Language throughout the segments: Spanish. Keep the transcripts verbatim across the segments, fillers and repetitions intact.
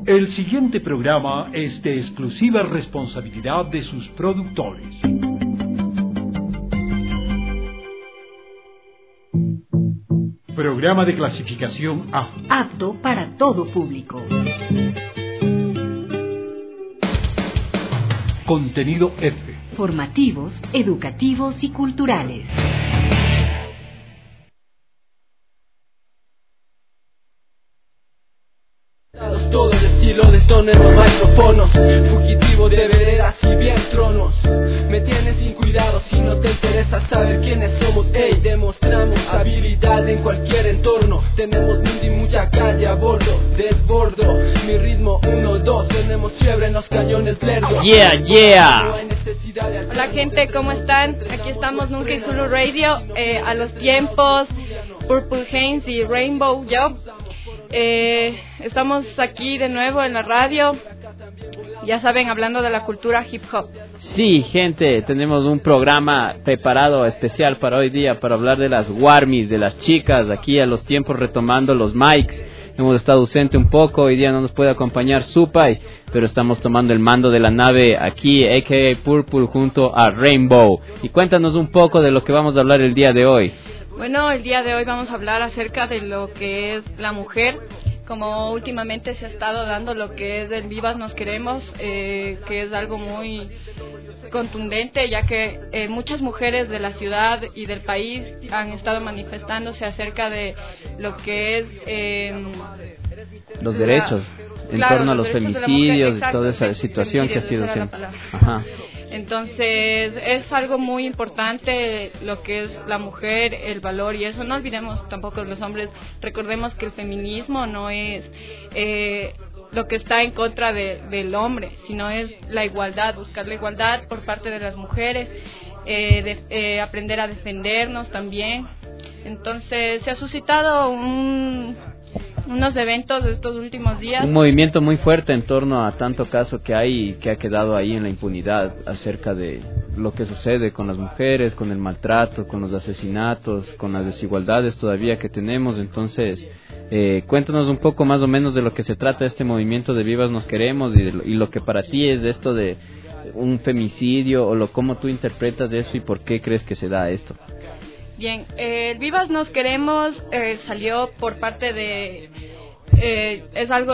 El siguiente programa es de exclusiva responsabilidad de sus productores. Programa de clasificación A. Apto para todo público. Contenido F. Formativos, educativos y culturales. Todo el estilo de stoner, los micrófonos, fugitivo de veredas y bien tronos. Me tienes sin cuidado si no te interesa saber quiénes somos. Ey, demostramos habilidad en cualquier entorno. Tenemos mundo y mucha calle a bordo. Desbordo mi ritmo, uno, dos. Tenemos fiebre en los cañones lerdos. Yeah, yeah. Hola gente, ¿cómo están? Aquí estamos Nunca y Zulu Radio, eh, a los tiempos, Purple Haze y Rainbow Yo. Eh, estamos aquí de nuevo en la radio, ya saben, hablando de la cultura hip hop. Sí, gente, tenemos un programa preparado especial para hoy día para hablar de las warmies, de las chicas, aquí a los tiempos retomando los mics. Hemos estado ausente un poco, hoy día no nos puede acompañar Supay, pero estamos tomando el mando de la nave aquí, a k a. Purple, junto a Rainbow. Y cuéntanos un poco de lo que vamos a hablar el día de hoy. Bueno, el día de hoy vamos a hablar acerca de lo que es la mujer, como últimamente se ha estado dando lo que es el Vivas Nos Queremos, eh, que es algo muy contundente, ya que eh, muchas mujeres de la ciudad y del país han estado manifestándose acerca de lo que es eh, los la, derechos en claro, torno a los, los femicidios mujer, y toda esa situación que ha sido siempre. Ajá. Entonces es algo muy importante lo que es la mujer, el valor, y eso no olvidemos tampoco los hombres. Recordemos que el feminismo no es eh, lo que está en contra de, del hombre, sino es la igualdad, buscar la igualdad por parte de las mujeres, eh, de, eh, aprender a defendernos también. Entonces se ha suscitado un... unos eventos de estos últimos días. Un movimiento muy fuerte en torno a tanto caso que hay, que ha quedado ahí en la impunidad acerca de lo que sucede con las mujeres, con el maltrato, con los asesinatos, con las desigualdades todavía que tenemos. Entonces, eh, cuéntanos un poco más o menos de lo que se trata este movimiento de Vivas Nos Queremos y, de lo, y lo que para ti es esto de un femicidio, o lo cómo tú interpretas eso y por qué crees que se da esto. Bien, eh, el Vivas Nos Queremos eh, salió por parte de... Eh, es algo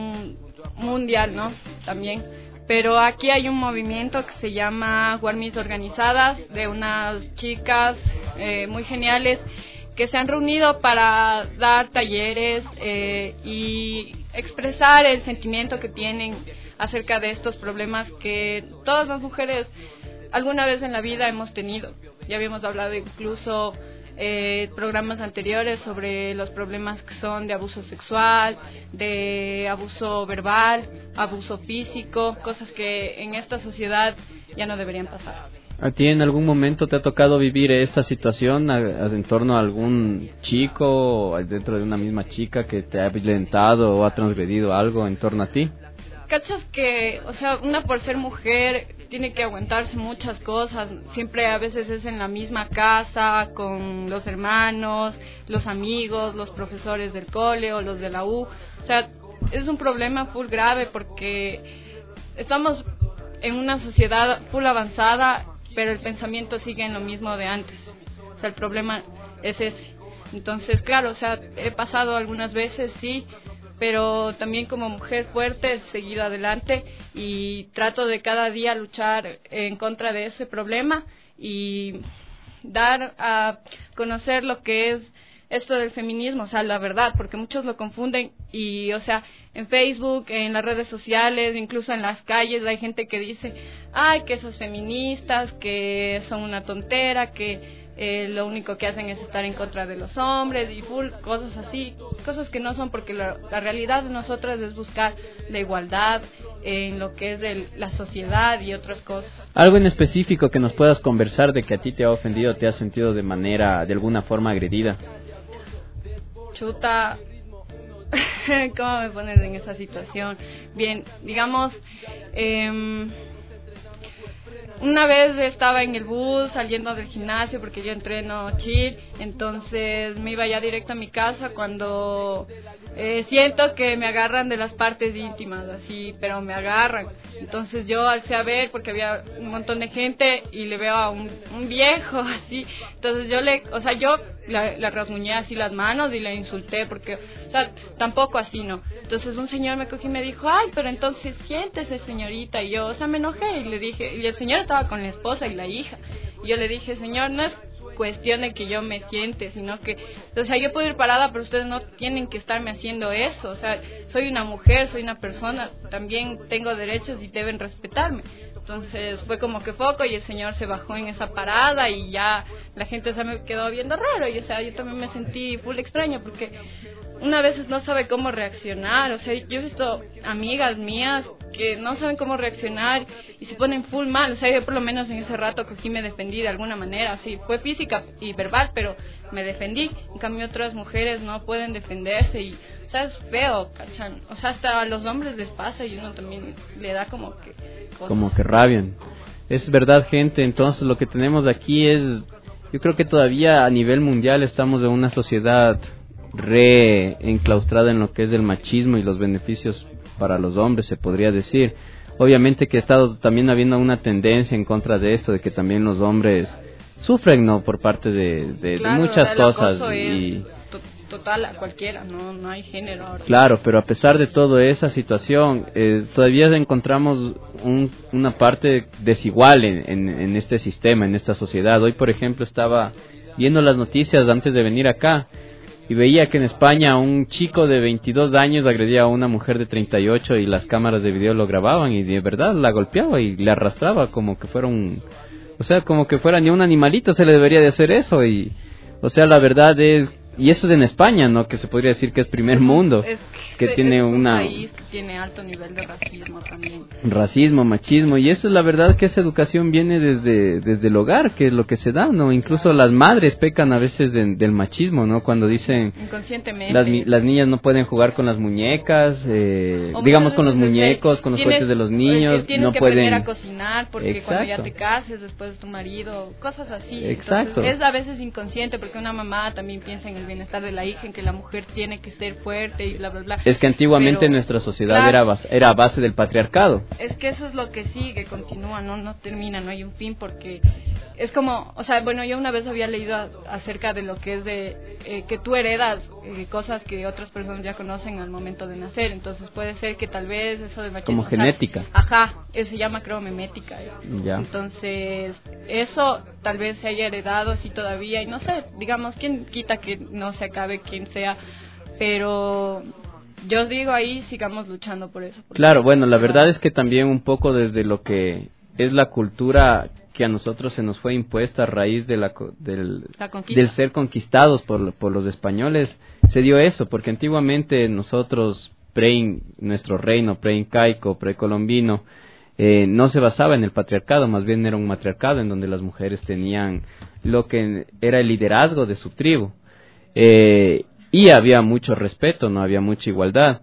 mm, mundial, ¿no? También. Pero aquí hay un movimiento que se llama Warmies Organizadas, de unas chicas eh, muy geniales que se han reunido para dar talleres eh, y expresar el sentimiento que tienen acerca de estos problemas que todas las mujeres alguna vez en la vida hemos tenido. Ya habíamos hablado incluso eh, programas anteriores sobre los problemas que son de abuso sexual, de abuso verbal, abuso físico, cosas que en esta sociedad ya no deberían pasar. ¿A ti en algún momento te ha tocado vivir esta situación a, a, en torno a algún chico o dentro de una misma chica que te ha violentado o ha transgredido algo en torno a ti? ¿Cachas que, o sea, una por ser mujer tiene que aguantarse muchas cosas? Siempre a veces es en la misma casa, con los hermanos, los amigos, los profesores del cole o los de la U. O sea, es un problema full grave porque estamos en una sociedad full avanzada, pero el pensamiento sigue en lo mismo de antes. O sea, el problema es ese. Entonces, claro, o sea, he pasado algunas veces, sí, pero también como mujer fuerte, seguir adelante y trato de cada día luchar en contra de ese problema y dar a conocer lo que es esto del feminismo, o sea, la verdad, porque muchos lo confunden y, o sea, en Facebook, en las redes sociales, incluso en las calles hay gente que dice, ay, que esas feministas, que son una tontera, que Eh, lo único que hacen es estar en contra de los hombres y full cosas así, cosas que no son, porque la, la realidad de nosotras es buscar la igualdad en lo que es de la sociedad y otras cosas. ¿Algo en específico que nos puedas conversar de que a ti te ha ofendido, te has sentido de manera, de alguna forma agredida? Chuta, ¿cómo me pones en esa situación? Bien, digamos, eh, una vez estaba en el bus saliendo del gimnasio porque yo entreno chill, entonces me iba ya directo a mi casa cuando eh, siento que me agarran de las partes íntimas, así, pero me agarran. Entonces yo alcé a ver, porque había un montón de gente, y le veo a un, un viejo, así. Entonces yo le, o sea, yo le, le rasguñé así las manos y le insulté, porque, o sea, tampoco así, ¿no? Entonces un señor me cogió y me dijo, ay, pero entonces siéntese, señorita. Y yo, o sea, me enojé y le dije, y el señor estaba con la esposa y la hija. Y yo le dije, señor, no es cuestión de que yo me siente, sino que, o sea, yo puedo ir parada, pero ustedes no tienen que estarme haciendo eso. O sea, soy una mujer, soy una persona, también tengo derechos y deben respetarme. Entonces fue como que foco, y el señor se bajó en esa parada y ya la gente se me quedó viendo raro. Y o sea, yo también me sentí full extraña, porque una vez no sabe cómo reaccionar. O sea, yo he visto amigas mías que no saben cómo reaccionar y se ponen full mal. O sea, yo por lo menos en ese rato cogí, me defendí de alguna manera. Sí, fue física y verbal, pero me defendí. En cambio, otras mujeres no pueden defenderse y, o sea, es feo, ¿cachan? O sea, hasta a los hombres les pasa y uno también le da como que cosas. Como que rabian. Es verdad, gente. Entonces lo que tenemos aquí es, yo creo que todavía a nivel mundial estamos en una sociedad re enclaustrada en lo que es el machismo y los beneficios para los hombres, se podría decir. Obviamente que ha estado también habiendo una tendencia en contra de esto, de que también los hombres sufren, ¿no? Por parte de, de, claro, de muchas el cosas. acoso Y es to- total a cualquiera, no, no hay género ahora. claro, pero a pesar de toda esa situación, eh, todavía encontramos un, una parte desigual en, en, en este sistema, en esta sociedad. Hoy, por ejemplo, estaba viendo las noticias antes de venir acá y veía que en España un chico de veintidós años agredía a una mujer de treinta y ocho y las cámaras de video lo grababan y de verdad la golpeaba y le arrastraba como que fuera un, o sea, como que fuera ni un animalito se le debería de hacer eso. Y, o sea, la verdad es, y eso es en España, ¿no? Que se podría decir que es primer mundo, es que es tiene un una país que tiene alto nivel de racismo también. racismo, machismo, y eso es la verdad que esa educación viene desde desde el hogar, que es lo que se da, ¿no? Incluso las madres pecan a veces de, del machismo, ¿no? Cuando dicen Inconscientemente. las, las niñas no pueden jugar con las muñecas, eh, O digamos con los muchas veces muñecos, con los tienes- juguetes de los eh, niños, tienes no que pueden aprender a cocinar porque cuando ya Exacto. te cases después es tu marido, cosas así. Exacto. Entonces, es a veces inconsciente porque una mamá también piensa en el bienestar de la hija, en que la mujer tiene que ser fuerte y bla bla bla. Es que antiguamente Pero, nuestra sociedad claro, era base, era a base del patriarcado. es que eso es lo que sigue, continúa, no no termina, no hay un fin, porque es como, o sea, bueno, yo una vez había leído a- acerca de lo que es de eh, que tú heredas eh, cosas que otras personas ya conocen al momento de nacer. Entonces puede ser que tal vez eso de machismo, Como o sea, genética. ajá, eso se llama, creo, memética. eh. Ya. Entonces eso tal vez se haya heredado así todavía, y no sé, digamos, quién quita que no se acabe quien sea, pero yo digo ahí sigamos luchando por eso. porque- Claro, bueno, la verdad es que también un poco desde lo que es la cultura que a nosotros se nos fue impuesta a raíz de la, co- del, La conquista. del ser conquistados por, por los españoles, se dio eso, porque antiguamente nosotros, pre nuestro reino preincaico, precolombino, eh, no se basaba en el patriarcado, más bien era un matriarcado en donde las mujeres tenían lo que era el liderazgo de su tribu. Eh, y había mucho respeto, no había mucha igualdad.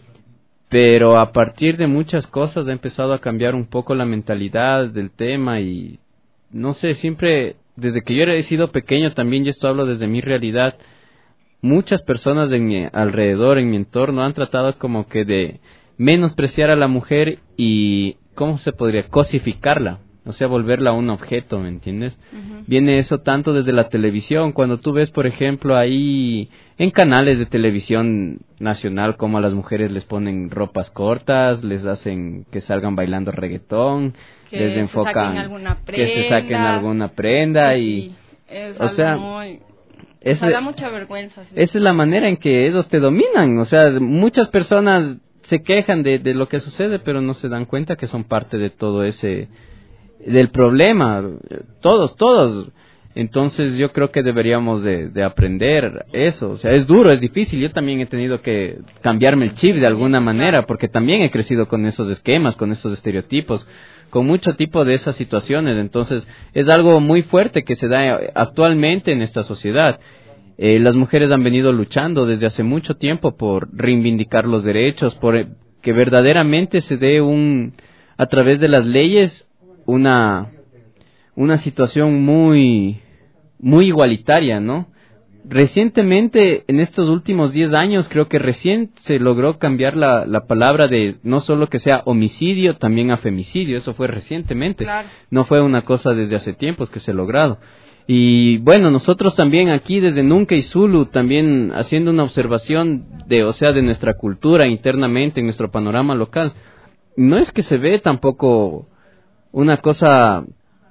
Pero a partir de muchas cosas ha empezado a cambiar un poco la mentalidad del tema y no sé, siempre, desde que yo he sido pequeño también, y esto hablo desde mi realidad, muchas personas en mi alrededor, en mi entorno, han tratado como que de menospreciar a la mujer y, ¿cómo se podría? Cosificarla, o sea, volverla un objeto, ¿me entiendes? Ujú. Viene eso tanto desde la televisión, cuando tú ves, por ejemplo, ahí en canales de televisión nacional, como a las mujeres les ponen ropas cortas, les hacen que salgan bailando reggaetón, Que les se enfocan saquen alguna que se saquen prenda. alguna prenda Sí, y es o algo sea, muy, o ese- sea, da mucha vergüenza. Sí. esa es la manera en que ellos te dominan, o sea, muchas personas se quejan de, de lo que sucede, pero no se dan cuenta que son parte de todo ese, del problema, todos, todos. Entonces yo creo que deberíamos de, de aprender eso, o sea, es duro, es difícil, yo también he tenido que cambiarme el chip de alguna manera, porque también he crecido con esos esquemas, con esos estereotipos, con mucho tipo de esas situaciones, entonces es algo muy fuerte que se da actualmente en esta sociedad. Eh, las mujeres han venido luchando desde hace mucho tiempo por reivindicar los derechos, por eh, que verdaderamente se dé un, a través de las leyes, una, una situación muy, muy igualitaria, ¿no? recientemente, en estos últimos diez años, creo que recién se logró cambiar la, la palabra de no solo que sea homicidio, también a femicidio. Eso fue recientemente. Claro. No fue una cosa desde hace tiempos que se ha logrado. Y bueno, nosotros también aquí desde Nunca y Zulu, también haciendo una observación de, o sea, de nuestra cultura internamente, en nuestro panorama local, no es que se ve tampoco una cosa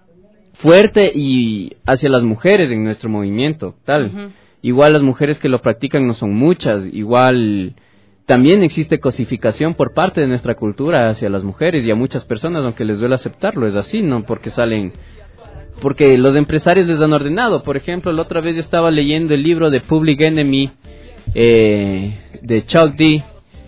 fuerte y hacia las mujeres en nuestro movimiento, tal. Uh-huh. Igual las mujeres que lo practican no son muchas, igual también existe cosificación por parte de nuestra cultura hacia las mujeres y a muchas personas, aunque les duele aceptarlo, es así, ¿no? Porque salen... Porque los empresarios les han ordenado. Por ejemplo, la otra vez yo estaba leyendo el libro de Public Enemy eh, de Chuck D,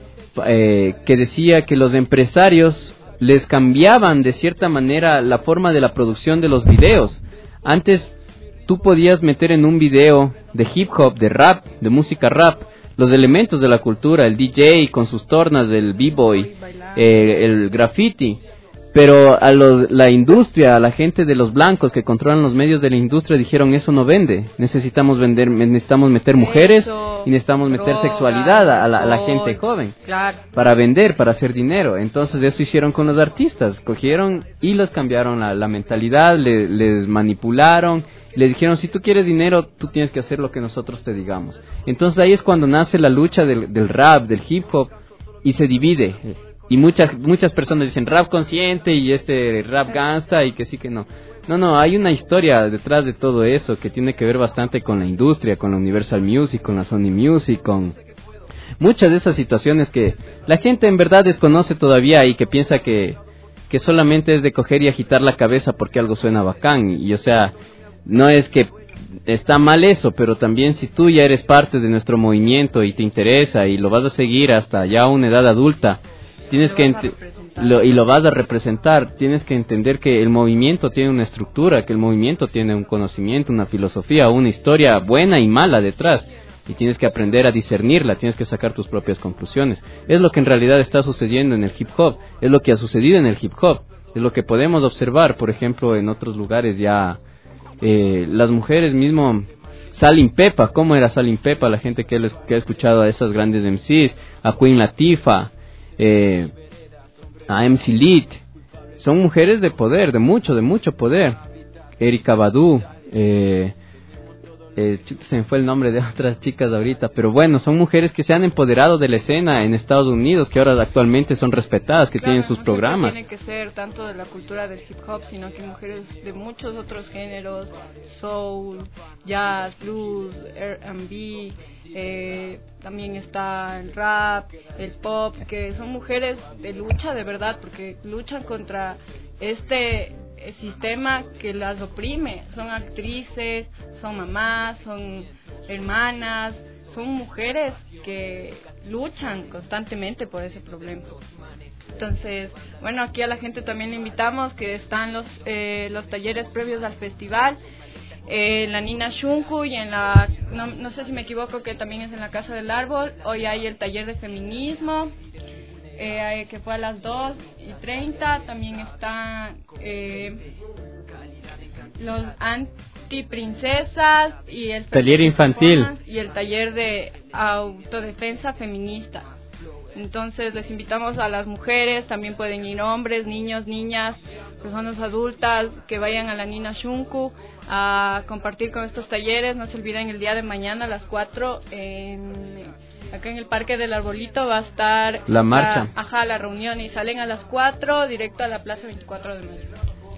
eh, que decía que los empresarios les cambiaban de cierta manera la forma de la producción de los videos. Antes tú podías meter en un video de hip hop, de rap, de música rap, los elementos de la cultura, el D J con sus tornas, el b-boy, eh, el graffiti. Pero a los, la industria, a la gente de los blancos que controlan los medios de la industria dijeron eso no vende, necesitamos vender, necesitamos meter mujeres eso, y necesitamos meter droga, sexualidad a la, a la gente joven, claro, para vender, para hacer dinero. Entonces eso hicieron con los artistas, cogieron y les cambiaron la, la mentalidad, le, les manipularon, les dijeron si tú quieres dinero tú tienes que hacer lo que nosotros te digamos. Entonces ahí es cuando nace la lucha del, del rap, del hip hop, y se divide. Y muchas muchas personas dicen rap consciente y este rap gangsta y que sí que no. No, no, hay una historia detrás de todo eso que tiene que ver bastante con la industria, con la Universal Music, con la Sony Music, con muchas de esas situaciones que la gente en verdad desconoce todavía y que piensa que, que solamente es de coger y agitar la cabeza porque algo suena bacán. Y o sea, no es que está mal eso, pero también si tú ya eres parte de nuestro movimiento y te interesa y lo vas a seguir hasta ya una edad adulta, tienes que ent- lo, y lo vas a representar, tienes que entender que el movimiento tiene una estructura, que el movimiento tiene un conocimiento, una filosofía, una historia buena y mala detrás, y tienes que aprender a discernirla, tienes que sacar tus propias conclusiones. Es lo que en realidad está sucediendo en el hip hop, es lo que ha sucedido en el hip hop, es lo que podemos observar, por ejemplo, en otros lugares ya, eh, las mujeres mismo, Salim Pepa, ¿cómo era Salim Pepa? La gente que, les, que ha escuchado a esas grandes M Cs, a Queen Latifah, Eh, a M C Lead, son mujeres de poder, de mucho, de mucho poder. Erykah Badu, eh, eh, se me fue el nombre de otras chicas ahorita, pero bueno, son mujeres que se han empoderado de la escena en Estados Unidos, que ahora actualmente son respetadas, que claro, tienen sus no programas. No tiene que ser tanto de la cultura del hip hop, sino que mujeres de muchos otros géneros, soul, jazz, blues, R and B. Eh, también está el rap, el pop, que son mujeres de lucha de verdad, porque luchan contra este sistema que las oprime. Son actrices, son mamás, son hermanas, son mujeres que luchan constantemente por ese problema. Entonces, bueno, aquí a la gente también le invitamos, que están los eh, los talleres previos al festival. Eh, en la Nina Shunku y en la, no, no sé si me equivoco, que también es en la Casa del Árbol. Hoy hay el taller de feminismo, eh, que fue a las dos y treinta. También están eh, los antiprincesas y el taller infantil y el taller de autodefensa feminista. Entonces les invitamos a las mujeres, también pueden ir hombres, niños, niñas, personas adultas, que vayan a la Nina Shunku a compartir con estos talleres. No se olviden, el día de mañana a las cuatro en, acá en el Parque del Arbolito va a estar la marcha, la, ajá, la reunión, y salen a las cuatro directo a la Plaza veinticuatro de mayo.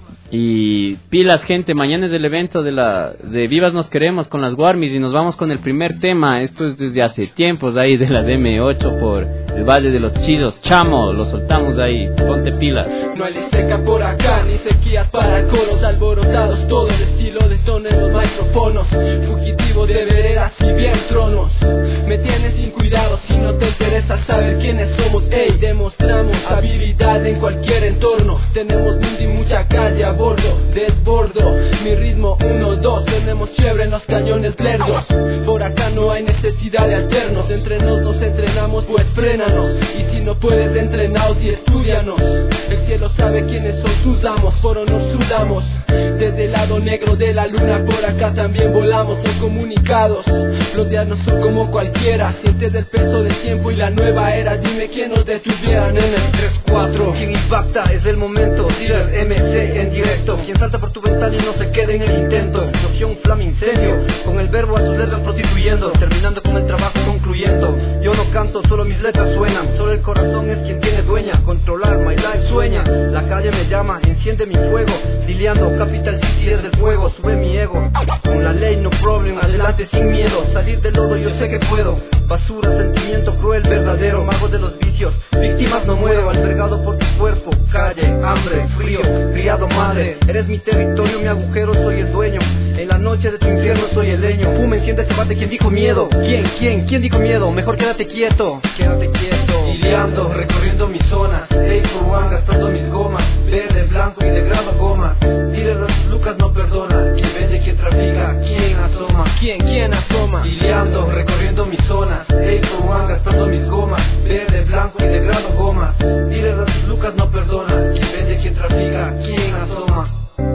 Y pilas, gente, mañana es el evento de la de Vivas Nos Queremos con las Warmis y nos vamos con el primer tema. Esto es desde hace tiempos, ahí de la D M ocho por el Valle de los Chidos. Chamo, lo soltamos ahí, ponte pilas. No hay seca por acá, ni sequías para coros alborotados, todo el estilo de son en los micrófonos. Fugitivo de veredas y bien tronos, me tienes sin cuidado si no te interesa saber quiénes somos. Ey, demostramos habilidad en cualquier entorno, tenemos mundo y mucha calle a bordo, desbordo mi ritmo uno, dos, tenemos fiebre en los cañones lerdos. Por acá no hay necesidad de alternos, entre nos nos entrenamos, pues frénanos, y si no puedes entrenaos y estudianos. El cielo sabe quiénes son sus amos, por o nos sudamos. Desde el lado negro de la luna por acá también volamos, no comunicados. Los días no son como cualquiera, sientes el peso del tiempo y la nueva era. Dime quién nos detuvieran en el tres cuatro. Quien impacta es el momento, Dealers M C en directo. Quien salta por tu ventana y no se quede en el intento. Explosión, flama, incendio, con el verbo a tus letras prostituyendo, terminando con el trabajo concluyendo. Yo no canto, solo mis letras suenan, solo el corazón es quien tiene dueña. Controlar, my life sueña, la calle me llama, enciende mi fuego. Dileando, capital city desde el fuego, sube mi ego. Con la ley no problem, adelante sin miedo. Salir del lodo yo sé que puedo. Basura, sentimiento cruel, verdadero. Mago de los vicios, víctimas no muero. Albergado por tu cuerpo, calle, hambre, frío. Criado madre, eres mi territorio, mi agujero, soy el dueño. En la noche de tu infierno soy el leño. Fuma, enciende este bate, ¿quién dijo miedo? ¿Quién, quién, quién dijo miedo? Mejor quédate quieto, quédate quieto. Dileando, recorriendo mis zonas. Hey, for one, gastando mis gomas. Verde, blanco y de grado gomas. Tire las lucas, no perdona. Quien vende, quien trafica, quien asoma. ¿Quién, quién asoma? Dileando, recorriendo mis zonas. Hey, for one, gastando mis gomas. Verde, blanco y de grado gomas. Tire las lucas, no perdona. Quien vende, quien trafica, quien asoma.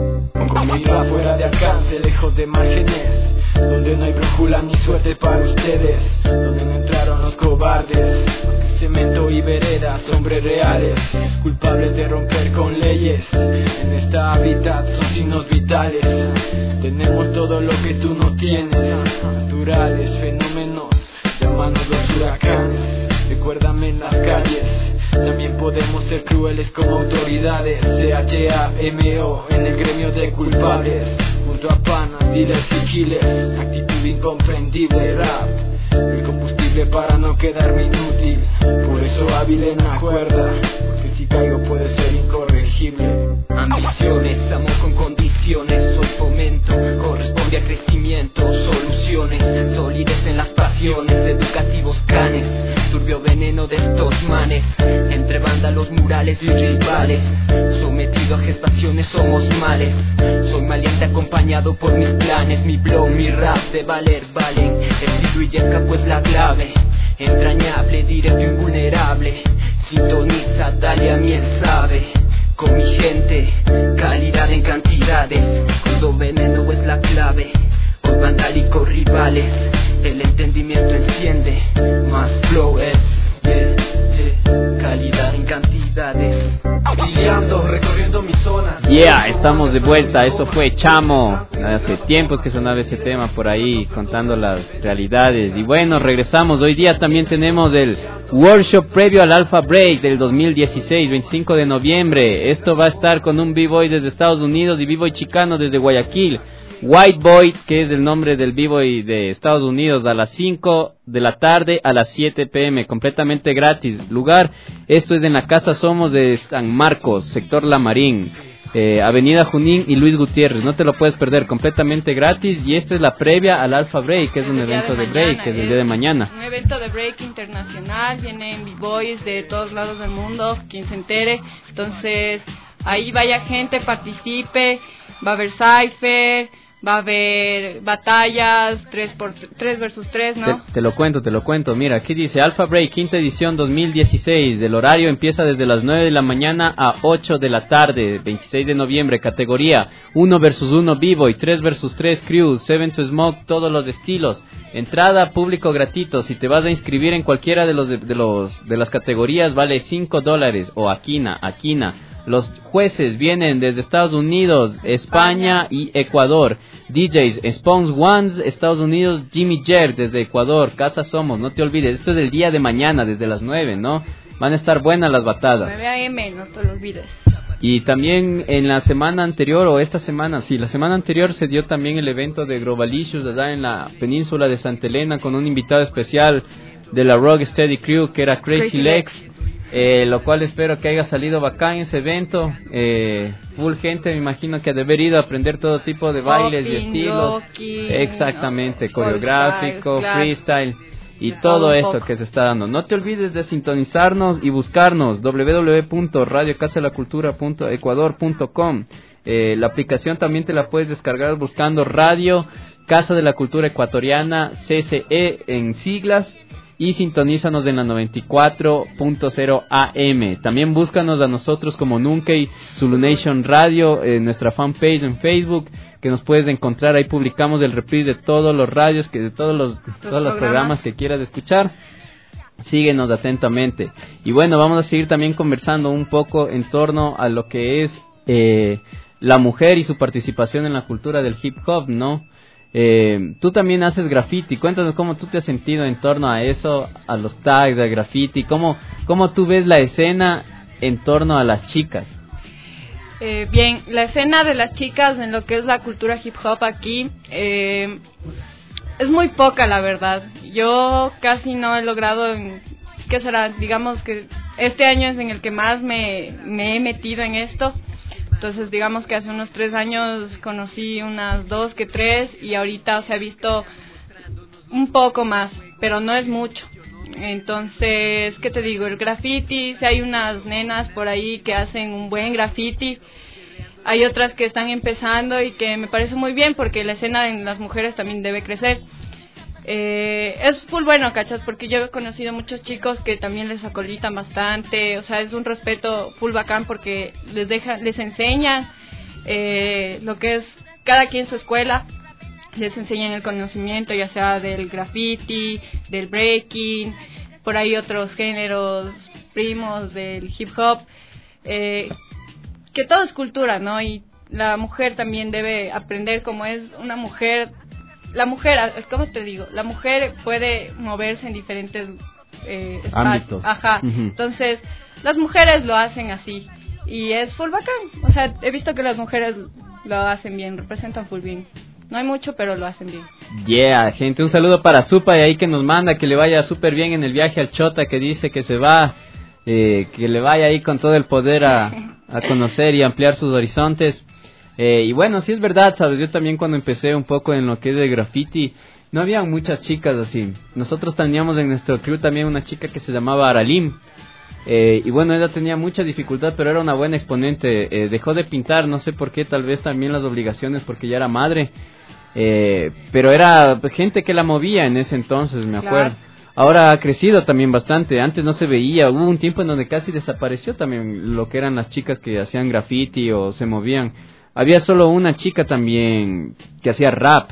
Con mi va fuera de alcance, lejos de márgenes, donde no hay brújula ni suerte para ustedes, donde no entraron los cobardes, cemento y veredas, hombres reales, culpables de romper con leyes. En esta hábitat son signos vitales, tenemos todo lo que tú no tienes, naturales, fenómenos, llamanos los huracanes, recuérdame en las calles. También podemos ser crueles como autoridades. C H A M O en el gremio de culpables, junto a panas, dealers y killers. Actitud incomprendible, rap, el combustible para no quedarme inútil. Por eso hábil en la cuerda, porque si caigo puede ser incorregible. Ambiciones, amor con condiciones, soy fomento, corresponde a crecimiento, soluciones, solidez en las pasiones, educativos canes, turbio veneno de estos manes, entre vándalos, murales y rivales, sometido a gestaciones somos males, soy maleante acompañado por mis planes, mi blow, mi rap de valer valen, el y yesca pues la clave, entrañable, directo, invulnerable, sintoniza, dale a miel sabe. Con mi gente, calidad en cantidades, crudo veneno es la clave, por vandálicos rivales, el entendimiento enciende, más flow es, yeah, yeah, calidad en cantidades. Dileando, recorriendo mis zonas. Yeah, estamos de vuelta, eso fue Chamo, hace tiempos que sonaba ese tema por ahí, contando las realidades, y bueno, regresamos, hoy día también tenemos el workshop previo al Alpha Break del dos mil dieciséis, veinticinco de noviembre, esto va a estar con un b-boy desde Estados Unidos y b-boy chicano desde Guayaquil, White Boy, que es el nombre del b-boy de Estados Unidos, a las cinco de la tarde a las siete pm, completamente gratis. Lugar, esto es en la Casa Somos de San Marcos, sector La Marín, eh, Avenida Junín y Luis Gutiérrez. No te lo puedes perder, completamente gratis. Y esta es la previa al Alpha Break, que es un evento de, de break, que es el día de mañana. Un evento de break internacional, vienen b-boys de todos lados del mundo, quien se entere. Entonces, ahí vaya gente, participe, va a haber cypher, va a haber batallas, tres por tres versus tres, ¿no? Te, te lo cuento, te lo cuento. Mira, aquí dice Alpha Break, quinta edición dos mil dieciséis. El horario empieza desde las nueve de la mañana a ocho de la tarde, veintiséis de noviembre. Categoría uno versus uno b-boy, tres versus tres crew, seven to smoke, todos los estilos. Entrada, público gratuito. Si te vas a inscribir en cualquiera de los de, de los de las categorías, vale cinco dólares. O Aquina, Aquina. Los jueces vienen desde Estados Unidos, España y Ecuador. D Js, Spawns Ones, Estados Unidos, Jimmy Jer desde Ecuador, Casa Somos, no te olvides. Esto es el día de mañana, desde las nueve, ¿no? Van a estar buenas las batadas. nueve a eme, no te lo olvides. Y también en la semana anterior, o esta semana, sí, la semana anterior se dio también el evento de Globalicious allá en la península de Santa Elena con un invitado especial de la Rocksteady Crew, que era Crazy, Crazy Legs. Legs. Eh, lo cual espero que haya salido bacán ese evento, eh, full gente, me imagino que ha de haber ido a aprender todo tipo de bailes Popping, y estilos, locking, exactamente, coreográfico, freestyle y todo eso que se está dando. No te olvides de sintonizarnos y buscarnos doble u doble u doble u punto radio casa de la cultura punto ecuador punto com. eh, la aplicación también te la puedes descargar buscando Radio Casa de la Cultura Ecuatoriana, C C E en siglas. y sintonízanos en la noventa y cuatro punto cero A M. También búscanos a nosotros como Nunkey Zulu Nation Radio, en nuestra fanpage en Facebook, que nos puedes encontrar. Ahí publicamos el reprise de todos los radios, que de todos los, los todos programas. los programas que quieras escuchar. Síguenos atentamente. Y bueno, vamos a seguir también conversando un poco en torno a lo que es eh, la mujer y su participación en la cultura del hip hop, ¿no? Eh, tú también haces graffiti. Cuéntanos cómo tú te has sentido en torno a eso, a los tags de graffiti. ¿Cómo, cómo tú ves la escena en torno a las chicas? Eh, bien, la escena de las chicas en lo que es la cultura hip hop aquí eh, es muy poca, la verdad. Yo casi no he logrado, en, ¿qué será? Digamos que este año es en el que más me, me he metido en esto. Entonces, digamos que hace unos tres años conocí unas dos que tres y ahorita se ha visto un poco más, pero no es mucho. Entonces, ¿qué te digo? El graffiti, si hay unas nenas por ahí que hacen un buen graffiti, hay otras que están empezando y que me parece muy bien porque la escena en las mujeres también debe crecer. Eh, es full bueno, ¿cachas? Porque yo he conocido muchos chicos que también les acolitan bastante, o sea, es un respeto full bacán porque les dejan, les enseñan eh, lo que es cada quien su escuela, les enseñan el conocimiento, ya sea del graffiti, del breaking, por ahí otros géneros primos del hip hop, eh, que todo es cultura, ¿no? Y la mujer también debe aprender cómo es una mujer. La mujer, ¿cómo te digo? La mujer puede moverse en diferentes eh, ámbitos. Ajá. Uh-huh. Entonces, las mujeres lo hacen así. Y es full bacán. O sea, he visto que las mujeres lo hacen bien, representan full bien. No hay mucho, pero lo hacen bien. Yeah, gente, un saludo para Supa y ahí que nos manda que le vaya súper bien en el viaje al Chota, que dice que se va, eh, que le vaya ahí con todo el poder a, a conocer y ampliar sus horizontes. Eh, y bueno, sí es verdad, sabes, yo también cuando empecé un poco en lo que es de graffiti, no había muchas chicas así. Nosotros teníamos en nuestro club también una chica que se llamaba Aralim, eh, y bueno, ella tenía mucha dificultad, pero era una buena exponente. Eh, dejó de pintar, no sé por qué, tal vez también las obligaciones, porque ya era madre, eh, pero era gente que la movía en ese entonces, me acuerdo. Claro. Ahora ha crecido también bastante, antes no se veía, hubo un tiempo en donde casi desapareció también lo que eran las chicas que hacían graffiti o se movían. Había solo una chica también que hacía rap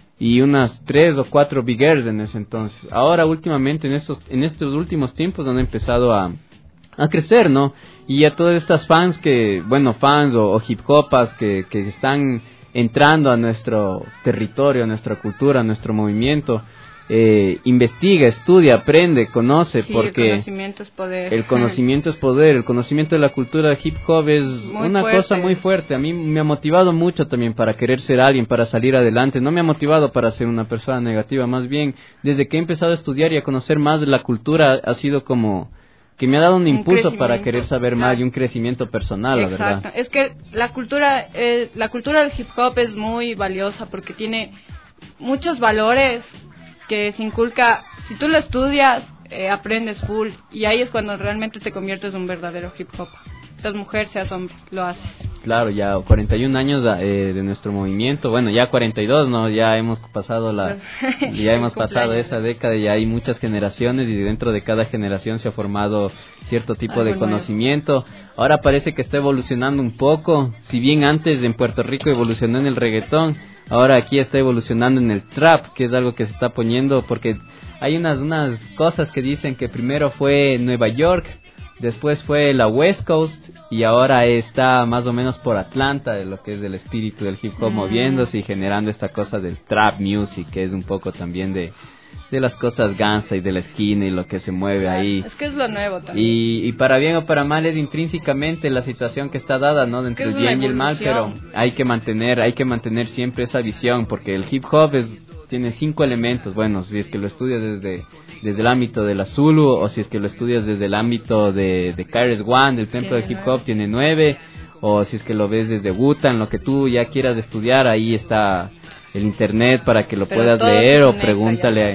y unas tres o cuatro big girls en ese entonces. Ahora últimamente en estos en estos últimos tiempos han empezado a a crecer, ¿no? Y a todas estas fans que, bueno, fans o, o hip hopas que que están entrando a nuestro territorio, a nuestra cultura, a nuestro movimiento. Eh, investiga, estudia, aprende, conoce, sí, porque el conocimiento es poder. El conocimiento es poder, el conocimiento de la cultura de hip hop es muy una fuerte. cosa muy fuerte. A mí me ha motivado mucho también para querer ser alguien, para salir adelante. No me ha motivado para ser una persona negativa, más bien desde que he empezado a estudiar y a conocer más de la cultura ha sido como que me ha dado un, un impulso para querer saber claro. más y un crecimiento personal, Exacto. la verdad. Es que la cultura, eh, la cultura del hip hop es muy valiosa porque tiene muchos valores que se inculca, si tú lo estudias, eh, aprendes full, y ahí es cuando realmente te conviertes en un verdadero hip hop. Seas mujer, seas hombre, lo haces. Claro, ya cuarenta y un años eh, de nuestro movimiento, bueno, ya cuarenta y dos, ¿no? Ya hemos pasado la, ya hemos pasado esa década y ya hay muchas generaciones y dentro de cada generación se ha formado cierto tipo Algo de conocimiento. Nuevo. Ahora parece que está evolucionando un poco, si bien antes en Puerto Rico evolucionó en el reggaetón, ahora aquí está evolucionando en el trap, que es algo que se está poniendo, porque hay unas unas cosas que dicen que primero fue Nueva York, después fue la West Coast y ahora está más o menos por Atlanta, de lo que es del espíritu del hip hop mm. moviéndose y generando esta cosa del trap music, que es un poco también de de las cosas gangsta y de la esquina y lo que se mueve claro, ahí. Es que es lo nuevo también. Y, y para bien o para mal es intrínsecamente la situación que está dada, ¿no? Entre el bien y el mal, pero hay que mantener, hay que mantener siempre esa visión, porque el hip hop es, tiene cinco elementos. Bueno, si es que lo estudias desde desde el ámbito de la Zulu, o si es que lo estudias desde el ámbito de, de K R S One, del templo del hip hop, tiene nueve, o si es que lo ves desde Wu-Tang, lo que tú ya quieras estudiar, ahí está el internet para que lo Pero puedas leer o pregúntale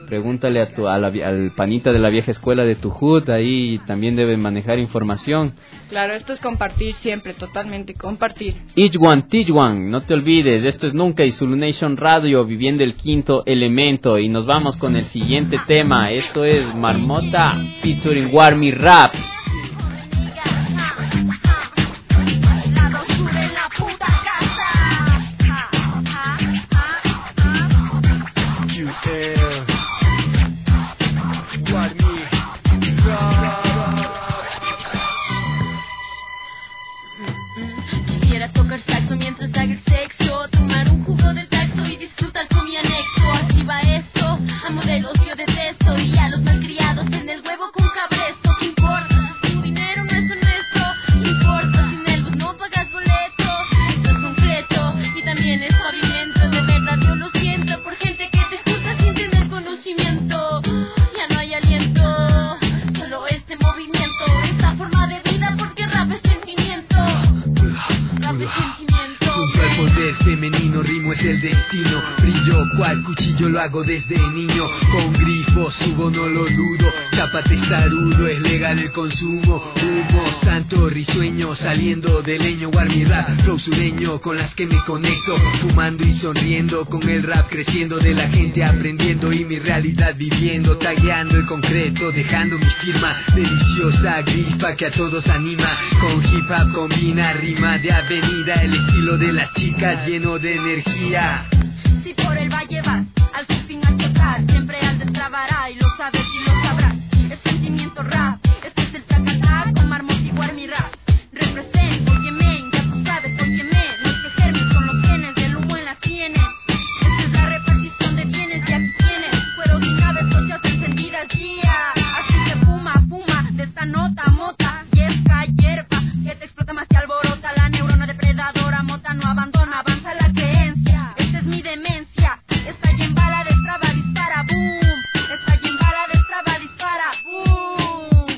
Pregúntale a tu, a la, al panita de la vieja escuela de tu hood, ahí también deben manejar información. Claro, esto es compartir siempre, totalmente compartir. Each one, teach one, no te olvides, esto es Nunca y Zulu Nation Radio, viviendo el quinto elemento. Y nos vamos con el siguiente tema, esto es Marmota featuring Warmy Rap. Quisiera tocar saxo mientras haga el sexo, tomar un jugo del taxo y disfrutar con mi anexo. Así va esto, a modelos yo detesto y a los malcriados en el huevo con cabresto. ¿Qué importa? Tu dinero no es honesto. ¿Qué importa? Sin el bus no pagas boleto. Esto es concreto y también es pavimento. De verdad yo lo siento por gente que te juzga sin tener conocimiento. Ya no hay aliento, solo este movimiento, esta forma de vida, porque rap es sentimiento. Rap es sentimiento. Junto al poder femenino rimo es el destino. Brillo cual cuchillo lo hago desde niño. Con grifo subo no lo dudo. Chapa testarudo es legal el consumo. Humo santo risueño saliendo del leño. Warmy Rap flow sureño con las que me conecto. Fumando y sonriendo con el rap creciendo. De la gente aprendiendo y mi realidad viviendo. Tagueando el concreto dejando mi firma. Deliciosa grifa que a todos anima. Con hip hop combina rima de avenida. El estilo de las chicas lleno de energía. Si por el valle vas, al surfing a chocar, siempre al destrabará y lo sabes y lo sabrás. Es sentimiento rap, este es el tracatá con Marmota y Warmy Rap. Represento, óyeme, ya tú sabes, óyeme, nuestros germes son los genes del humo en las sienes. Esta es la repartición de bienes y aquí tienes cuero y naves, tochas encendidas, guía. Así que fuma, fuma, de esta nota, mota, y esta hierba que te explota más que alborota. La neurona depredadora, mota no abandona, avanza la creencia. Esta es mi demencia, está allí en bala, destraba, dispara, boom. Está allí en bala, destraba, dispara, boom.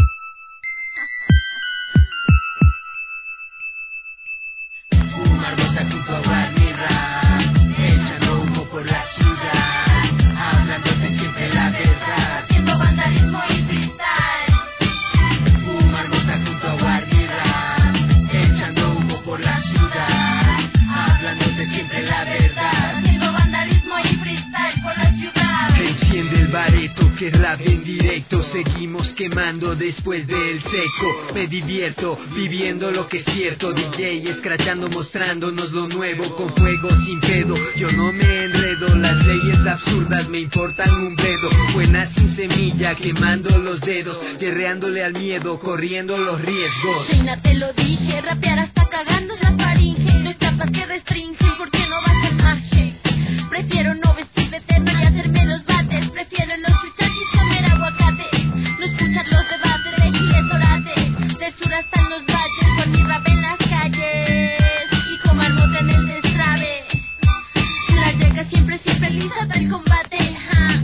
Fumar bota junto a Warmy Rap, echando humo por la ciudad, hablándote siempre la verdad. Haciendo vandalismo y freestyle. Fumar bota junto a Warmy Rap, echando humo por la ciudad, hablándote siempre la verdad. Haciendo vandalismo y freestyle por la ciudad. Enciende el bareto que es rap en directo. Seguimos quemando después del seco. Me divierto viviendo lo que es cierto. D J escrachando mostrándonos lo nuevo. Con fuego sin pedo, yo no me enredo. Las leyes absurdas me importan un bledo. Buena sin semilla, quemando los dedos, guerreándole al miedo, corriendo los riesgos. Sheina, te lo dije, rapear hasta cagando la faringe. No hay tapas que restringen, ¿por qué no vas al margen? Prefiero no vestir eterno y hacerme los bates. Prefiero no escuchar y comer aguacate. No escuchar los debates de giles orate. Del sur hasta en los valles, con mi rap en las calles y con Marmota en el destrave. La llega siempre, siempre lista para el combate, ja.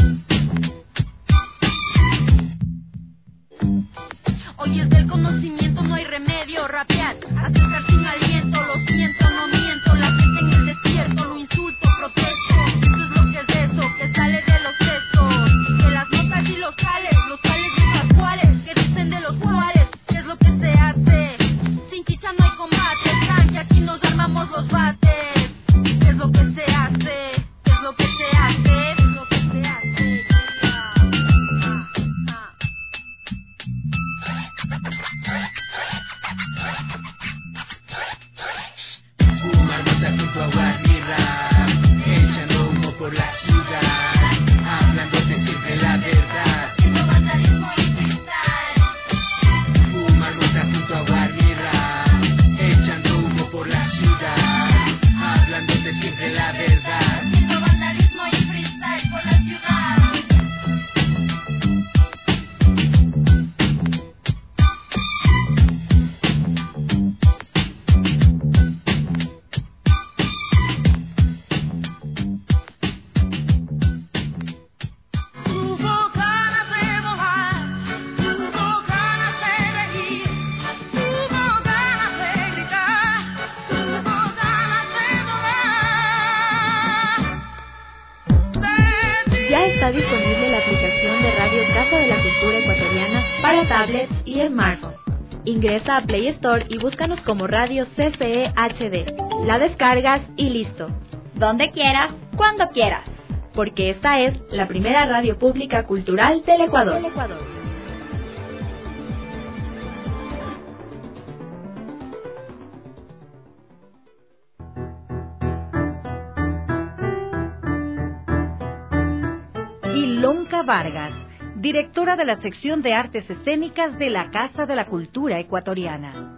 Hoy es del conocimiento, no hay remedio. Rapear, acercar sin aliento. Lo siento, no miento. La gente en el desierto lo insulto, protesto. Eso es lo que es eso, que sale de los sesos. De las notas y los sales, los sales y las cuales. Que dicen de los cuales, ¿qué es lo que se hace? Sin chicha no hay combate, tranqui, aquí nos armamos los bates. ¿Qué es lo que se hace? ¿Qué es lo que se hace? ¿Qué es lo que se hace? Fumar bota junto a Warmy Rap, echando humo por la ciudad, hablándote siempre la verdad. Haciendo vandalismo y freestyle. Fumar bota junto a Warmy Rap, echando humo por la ciudad, hablándote siempre la verdad. Haciendo vandalismo y freestyle por la ciudad. tablets y smartphones. Ingresa a Play Store y búscanos como Radio C C E H D. La descargas y listo. Donde quieras, cuando quieras. Porque esta es la primera radio pública cultural del Ecuador. Del Ecuador. Ilonka Vargas, directora de la sección de artes escénicas de la Casa de la Cultura Ecuatoriana.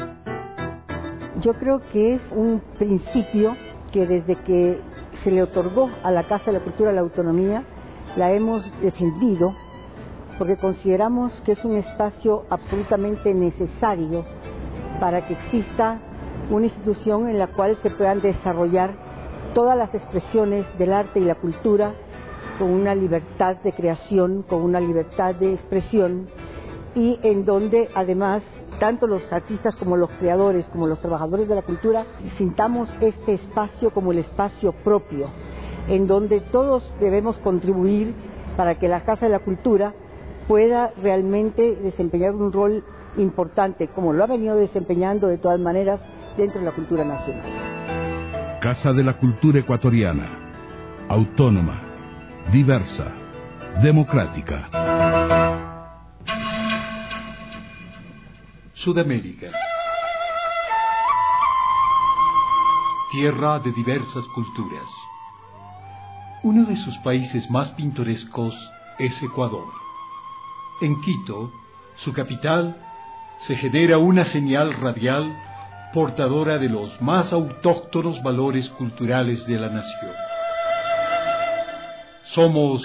Yo creo que es un principio que desde que se le otorgó a la Casa de la Cultura la autonomía, la hemos defendido porque consideramos que es un espacio absolutamente necesario para que exista una institución en la cual se puedan desarrollar todas las expresiones del arte y la cultura con una libertad de creación, con una libertad de expresión, y en donde además tanto los artistas como los creadores, como los trabajadores de la cultura, sintamos este espacio como el espacio propio, en donde todos debemos contribuir para que la Casa de la Cultura pueda realmente desempeñar un rol importante, como lo ha venido desempeñando de todas maneras dentro de la cultura nacional. Casa de la Cultura Ecuatoriana, autónoma, diversa, democrática. Sudamérica. Tierra de diversas culturas. Uno de sus países más pintorescos es Ecuador. En Quito, su capital, se genera una señal radial portadora de los más autóctonos valores culturales de la nación. Somos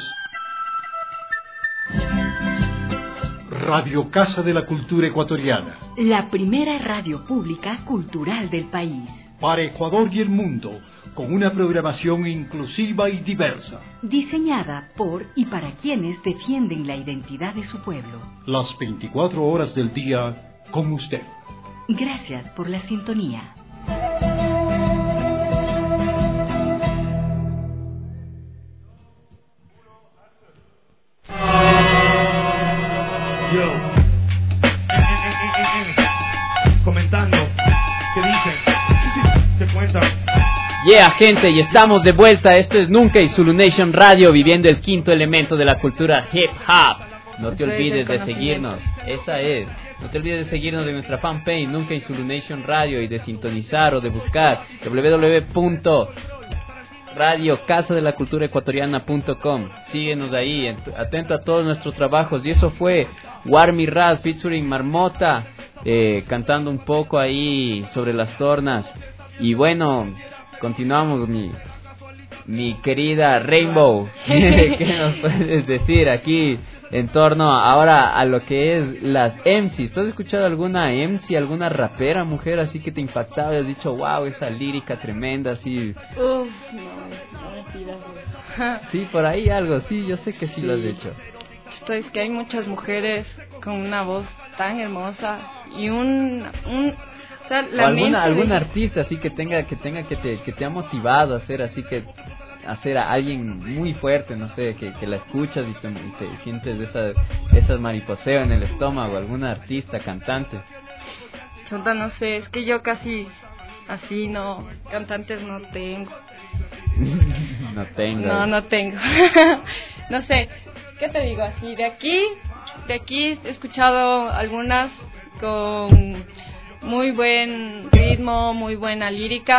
Radio Casa de la Cultura Ecuatoriana, la primera radio pública cultural del país. Para Ecuador y el mundo, con una programación inclusiva y diversa. Diseñada por y para quienes defienden la identidad de su pueblo. Las veinticuatro horas del día con usted. Gracias por la sintonía. Yo, comentando, ¿qué dicen? ¿Qué cuentan? Yeah, gente, y estamos de vuelta. Esto es Nunca y Zulu Nation Radio, viviendo el quinto elemento de la cultura hip hop. No te olvides de seguirnos, esa es. No te olvides de seguirnos de nuestra fanpage Nunca y Zulu Nation Radio, y de sintonizar o de buscar w w w punto radio casa de la cultura ecuatoriana punto com. Síguenos ahí, atento a todos nuestros trabajos. Y eso fue Warmi Raz featuring Marmota, eh, cantando un poco ahí sobre las tornas. Y bueno, continuamos, mi mi querida Rainbow. ¿Qué nos puedes decir aquí en torno ahora a lo que es las M Cs? ¿Tú has escuchado alguna M C, alguna rapera mujer así que te impactaba y has dicho, wow, esa lírica tremenda, así? Uf, no, no me pidas eso. Sí, por ahí algo, sí, yo sé que sí, sí. Lo has hecho. Esto es que hay muchas mujeres con una voz tan hermosa y un... un o sea, la o alguna, de... algún artista así que tenga que tenga que te, que te ha motivado a hacer así que hacer a alguien muy fuerte, no sé, que, que la escuchas y te, y te sientes esa, esas mariposeos en el estómago, alguna artista, cantante. Chonta, no sé, es que yo casi así no, cantantes no tengo. No tengo. No, no tengo. No sé, ¿qué te digo? Así, de aquí, de aquí he escuchado algunas con muy buen ritmo, muy buena lírica,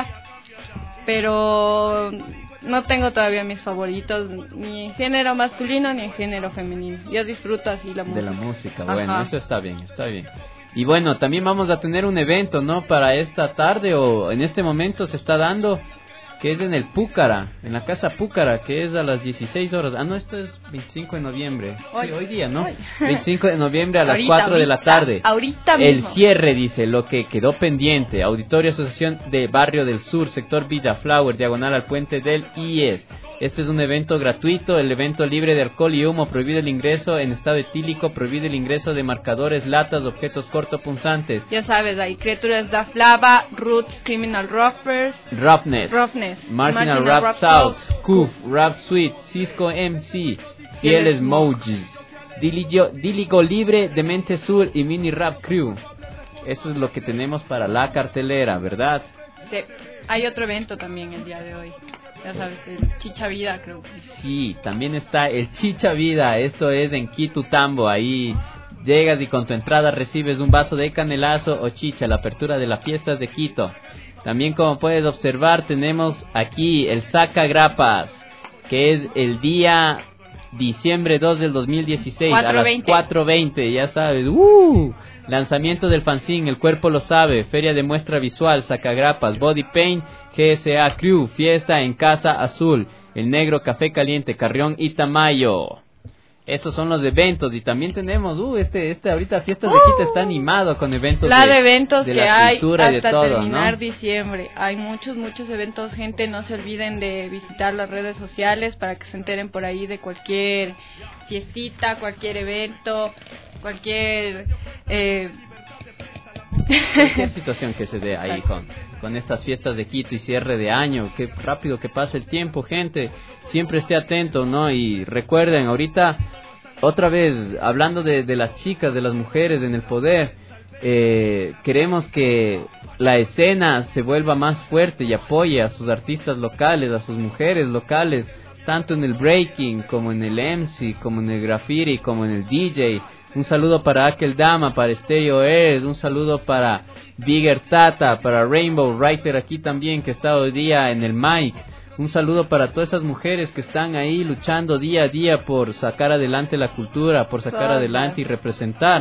pero no tengo todavía mis favoritos, ni en género masculino ni en género femenino. Yo disfruto así la música. De la música, bueno, ajá. Eso está bien, está bien. Y bueno, también vamos a tener un evento, ¿no? Para esta tarde, o en este momento se está dando, que es en el Púcara, en la Casa Púcara, que es a las dieciséis horas. Ah, no, esto es veinticinco de noviembre. Hoy, sí, hoy día, ¿no? Hoy. veinticinco de noviembre a las ahorita, cuatro de la tarde. Ahorita mismo. El cierre, dice, lo que quedó pendiente. Auditorio Asociación de Barrio del Sur, sector Villa Flower, diagonal al puente del I E S. Este es un evento gratuito, el evento libre de alcohol y humo, prohibido el ingreso en estado etílico, prohibido el ingreso de marcadores, latas, objetos cortopunzantes. Ya sabes, hay criaturas da Flava, Roots, Criminal Roughness, Roughness, Roughness Marginal, Marginal Rap, Rap South, Coof, Rap Sweet, Cisco M C, Fieles Mojis, Diligio, Diligo Libre, Demente Sur y Mini Rap Crew. Eso es lo que tenemos para la cartelera, ¿verdad? Sí. Hay otro evento también el día de hoy. Ya sabes, el Chicha Vida, creo. Sí, también está el Chicha Vida. Esto es en Quitutambo. Ahí llegas y con tu entrada recibes un vaso de canelazo o chicha, la apertura de las fiestas de Quito. También, como puedes observar, tenemos aquí el Sacagrapas, que es el día diciembre dos del dos mil dieciséis a las cuatro veinte, ya sabes. ¡Uh! Lanzamiento del fanzine, El Cuerpo Lo Sabe, Feria de Muestra Visual, Sacagrapas, Body Paint, G S A Crew, Fiesta en Casa Azul, El Negro, Café Caliente, Carrión y Tamayo. Esos son los eventos. Y también tenemos, uh, este, este ahorita Fiestas uh, de Quito está animado con eventos la de, de eventos de que la hay cultura y de hasta todo, terminar ¿no? diciembre. Hay muchos, muchos eventos, gente, no se olviden de visitar las redes sociales para que se enteren por ahí de cualquier fiestita, cualquier evento, cualquier... Eh... cualquier situación que se dé ahí con, con estas fiestas de Quito y cierre de año. Qué rápido que pasa el tiempo, gente. Siempre esté atento, ¿no? Y recuerden, ahorita, otra vez, hablando de, de las chicas, de las mujeres en el poder, eh, queremos que la escena se vuelva más fuerte y apoye a sus artistas locales, a sus mujeres locales, tanto en el breaking, como en el M C, como en el graffiti, como en el D J. Un saludo para Aquel Dama, para Stereo Airs, un saludo para Bigger Tata, para Rainbow Writer aquí también, que está hoy día en el mic. Un saludo para todas esas mujeres que están ahí luchando día a día por sacar adelante la cultura, por sacar adelante y representar.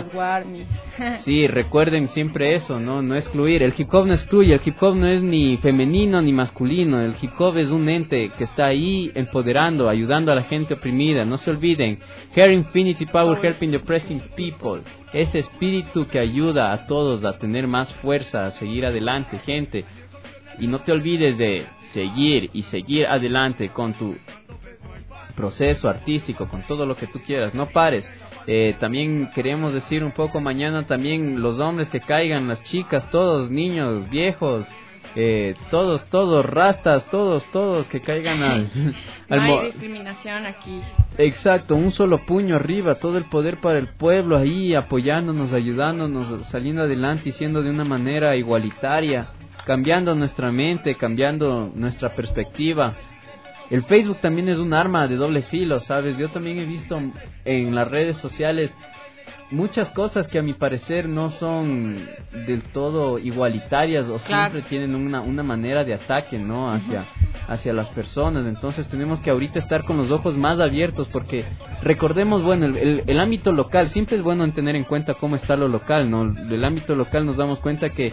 Sí, recuerden siempre eso, ¿no? No excluir. El hip hop no excluye, el hip hop no es ni femenino ni masculino. El hip hop es un ente que está ahí empoderando, ayudando a la gente oprimida. No se olviden. Hair Infinity Power Helping the Oppressing People. Ese espíritu que ayuda a todos a tener más fuerza, a seguir adelante, gente. Y no te olvides de seguir y seguir adelante con tu proceso artístico, con todo lo que tú quieras, no pares. Eh, también queremos decir un poco mañana también los hombres que caigan, las chicas, todos, niños, viejos, eh, todos, todos, rastas, todos, todos que caigan al... al no mo- hay discriminación aquí. Exacto, un solo puño arriba, todo el poder para el pueblo ahí, apoyándonos, ayudándonos, saliendo adelante y siendo de una manera igualitaria, cambiando nuestra mente, cambiando nuestra perspectiva. El Facebook también es un arma de doble filo, ¿sabes? Yo también he visto en las redes sociales muchas cosas que a mi parecer no son del todo igualitarias o claro. siempre tienen una, una manera de ataque, ¿no? Hacia, uh-huh. hacia las personas. Entonces tenemos que ahorita estar con los ojos más abiertos porque recordemos, bueno, el, el, el ámbito local, siempre es bueno en tener en cuenta cómo está lo local, ¿no? Del ámbito local nos damos cuenta que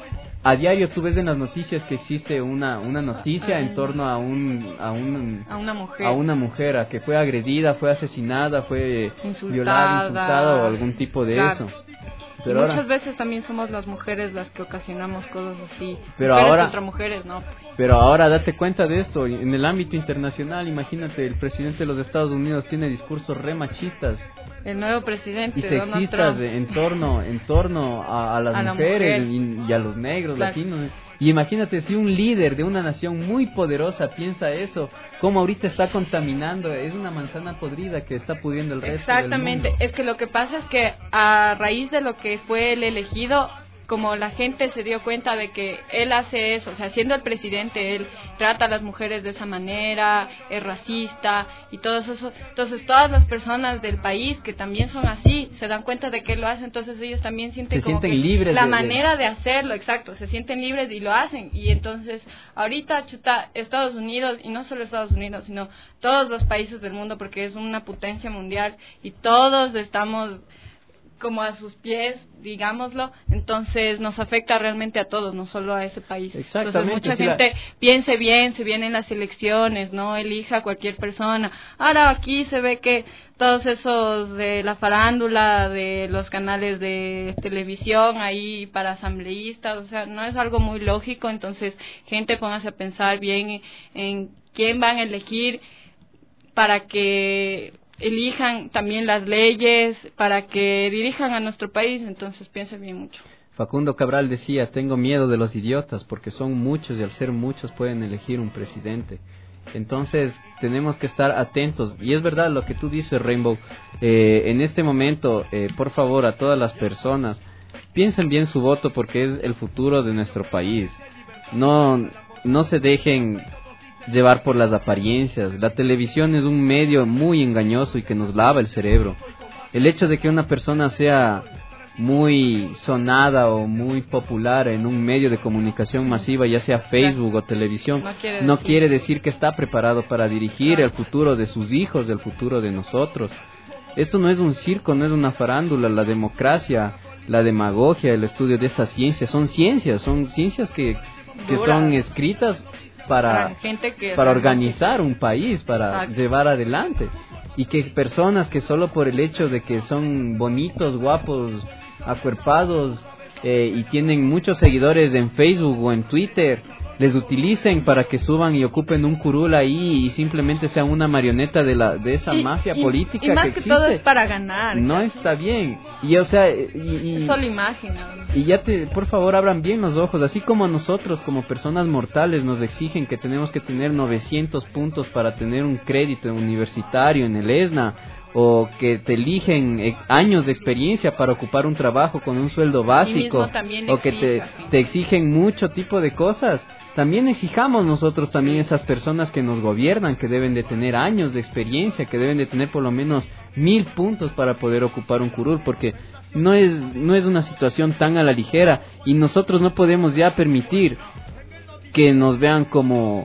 a diario tú ves en las noticias que existe una una noticia en torno a un a un a una mujer a una mujer a que fue agredida, fue asesinada, fue insultada, violada, insultada o algún tipo de claro. eso. Pero muchas ahora, veces también somos las mujeres las que ocasionamos cosas así. Pero mujeres ahora contra mujeres, no. Pues. Pero ahora date cuenta de esto en el ámbito internacional. Imagínate, el presidente de los Estados Unidos tiene discursos re machistas. El nuevo presidente y sexistas de, en torno en torno a, a las a mujeres mujer. y, y a los negros claro. latinos. Y imagínate si un líder de una nación muy poderosa piensa eso, cómo ahorita está contaminando, es una manzana podrida que está pudriendo el resto Exactamente, del mundo. Es que lo que pasa es que a raíz de lo que fue el elegido, como la gente se dio cuenta de que él hace eso, o sea, siendo el presidente, él trata a las mujeres de esa manera, es racista y todo eso. Entonces, todas las personas del país que también son así, se dan cuenta de que él lo hace, entonces ellos también sienten se como sienten que libres la de, manera de hacerlo, exacto, se sienten libres y lo hacen. Y entonces, ahorita, chuta, Estados Unidos, y no solo Estados Unidos, sino todos los países del mundo, porque es una potencia mundial y todos estamos como a sus pies, digámoslo, entonces nos afecta realmente a todos, no solo a ese país. Entonces mucha sí gente la... piense bien, se vienen las elecciones, no elija a cualquier persona. Ahora aquí se ve que todos esos de la farándula, de los canales de televisión ahí para asambleístas, o sea, no es algo muy lógico, entonces gente póngase a pensar bien en, en quién van a elegir para que elijan también las leyes, para que dirijan a nuestro país, entonces piensen bien mucho. Facundo Cabral decía, tengo miedo de los idiotas, porque son muchos y al ser muchos pueden elegir un presidente. Entonces tenemos que estar atentos. Y es verdad lo que tú dices, Rainbow. Eh, en este momento, eh, por favor, a todas las personas, piensen bien su voto porque es el futuro de nuestro país. No, no se dejen llevar por las apariencias. La televisión es un medio muy engañoso y que nos lava el cerebro. El hecho de que una persona sea muy sonada o muy popular en un medio de comunicación masiva, ya sea Facebook o televisión, no quiere, no decir. quiere decir que está preparado para dirigir el futuro de sus hijos, el futuro de nosotros. Esto no es un circo, no es una farándula. La democracia, la demagogia, el estudio de esas ciencias, son ciencias, son ciencias que, que son escritas para, para, gente que para organizar un país, para Exacto. llevar adelante. Y que personas que solo por el hecho de que son bonitos, guapos, acuerpados eh, y tienen muchos seguidores en Facebook o en Twitter, les utilicen para que suban y ocupen un curul ahí y simplemente sean una marioneta de la de esa y, mafia y, política y más que que existe. todo es para ganar. No casi. está bien. Y o sea, y, y, es solo imagen. ¿No? Y ya te, por favor, abran bien los ojos, así como a nosotros como personas mortales nos exigen que tenemos que tener novecientos puntos para tener un crédito universitario en el ESNA, o que te eligen eh, años de experiencia para ocupar un trabajo con un sueldo básico, o que te, te exigen mucho tipo de cosas. También exijamos nosotros también esas personas que nos gobiernan, que deben de tener años de experiencia, que deben de tener por lo menos mil puntos para poder ocupar un curul, porque no es, no es una situación tan a la ligera, y nosotros no podemos ya permitir que nos vean como...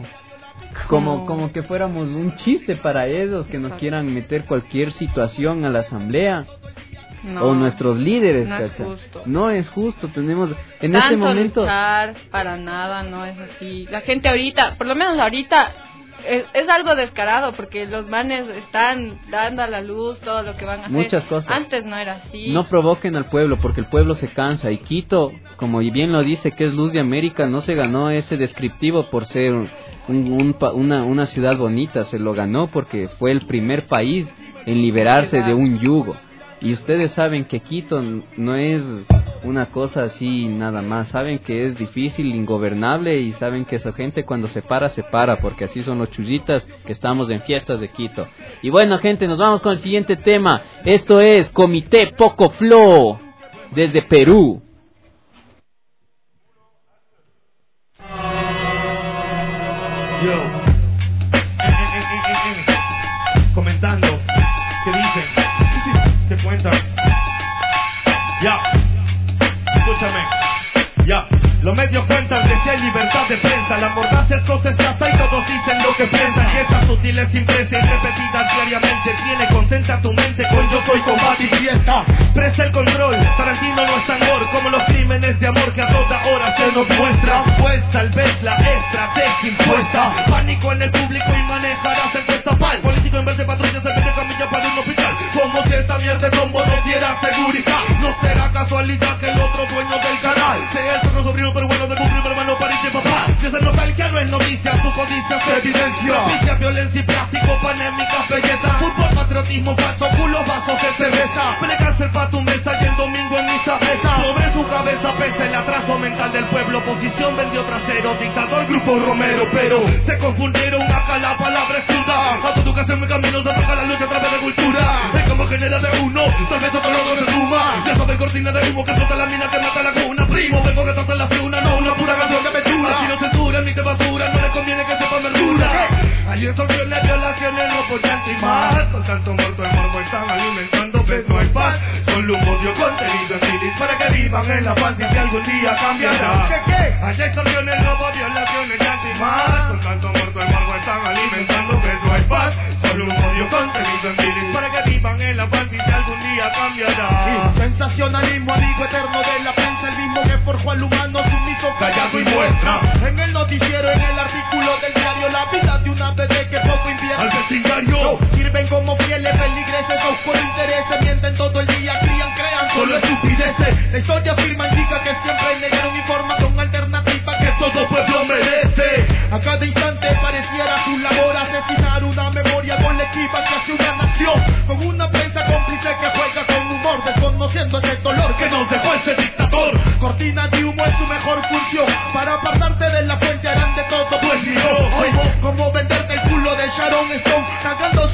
Como, como que fuéramos un chiste para ellos, que nos quieran meter cualquier situación a la asamblea. No, o nuestros líderes. No ¿cacha? es justo. No es justo, tenemos en Tanto este momento luchar para nada, no es así. La gente ahorita, por lo menos ahorita, es, es algo descarado porque los manes están dando a la luz todo lo que van a hacer. Muchas cosas. Antes no era así. No provoquen al pueblo porque el pueblo se cansa, y Quito, como bien lo dice, que es luz de América, no se ganó ese descriptivo por ser un, un, una, una ciudad bonita, se lo ganó porque fue el primer país en liberarse de un yugo. Y ustedes saben que Quito no es una cosa así nada más, saben que es difícil, ingobernable, y saben que esa gente cuando se para, se para, porque así son los chullitas que estamos en fiestas de Quito. Y bueno, gente, nos vamos con el siguiente tema. Esto es Comité Poco Flow desde Perú. Yo, eh, eh, eh, eh, eh. comentando, ¿qué dicen? ¿Qué cuentan? Ya, escúchame, ya. Los medios cuentan que si hay libertad de prensa, la mordaza es cosa escasa y todos dicen lo que piensan. Y estas sutiles impresas y repetidas diariamente tiene contenta tu mente con yo soy combate y fiesta. Presta el control, Tarantino no es tan gore como los crímenes de amor que a toda hora se nos muestra. Pues tal vez la estrategia impuesta, pánico en el público y manejarás el cuestapal. Político en vez de patrulla se mete camilla para un hospital, como si esta mierda de combo no diera seguridad. No será casualidad que el otro dueño del canal sea el otro sobrino pero bueno de un primo hermano pariente papá. Si es el nostalgia no es noticia, su codicia se evidencia. Noticia, violencia y plástico, panémicas belleza. Fútbol, patriotismo, falso, culo, vasos de cerveza. Pelearse pa' tu mesa y el domingo en misa pesa. Sobre su cabeza pesa el atraso mental del pueblo. Oposición vendió trasero, dictador, grupo Romero. Pero se confundieron acá, la palabra es ciudad. A tu educación mi camino se apaga la lucha a través de cultura. Es como genera de uno, tal vez otro lado se suma. Ya saben cortina de humo que flota la mina que mata la cuna. Primo, vengo que trata la fiuna, no una pura canción que me dura. Si no censura, ni te basura, no le conviene que sepa verdura. Hay extorsiones, violaciones, no podían timar. Con tanto muerto el morbo están alimentando, pues no hay paz. Solo un odio contenido en ciris para que vivan en la paz y que algún día cambiará. ¿Qué, qué? Hay extorsiones, robo, violaciones, y antimar. Con tanto muerto el morbo están alimentando, pues no hay paz. Solo un odio contenido en ciris para que vivan en la paz y que algún día cambiará. Sensacionalismo, amigo eterno de la prensa, el mismo que forjó al humano sumiso, callado y muestra. En el noticiero, en el artículo del diario, la vida de una bebé que poco invierte. Al vecindario sirven como fieles peligreses, dos por intereses, mienten todo el día, crían, crean solo estupideces. La historia afirma, indica que siempre hay negaron información alternativa que todo pueblo merece. A cada instante pareciera su labor asesinar una memoria colectiva que hace una nación, con una prensa cómplice que juega con humor, desconociendo ese dolor que nos dejó ese dictador. Cortina de humo es su mejor función, para apartarte de la fuente harán de todo, pues ni yo. Oye, como venderte el culo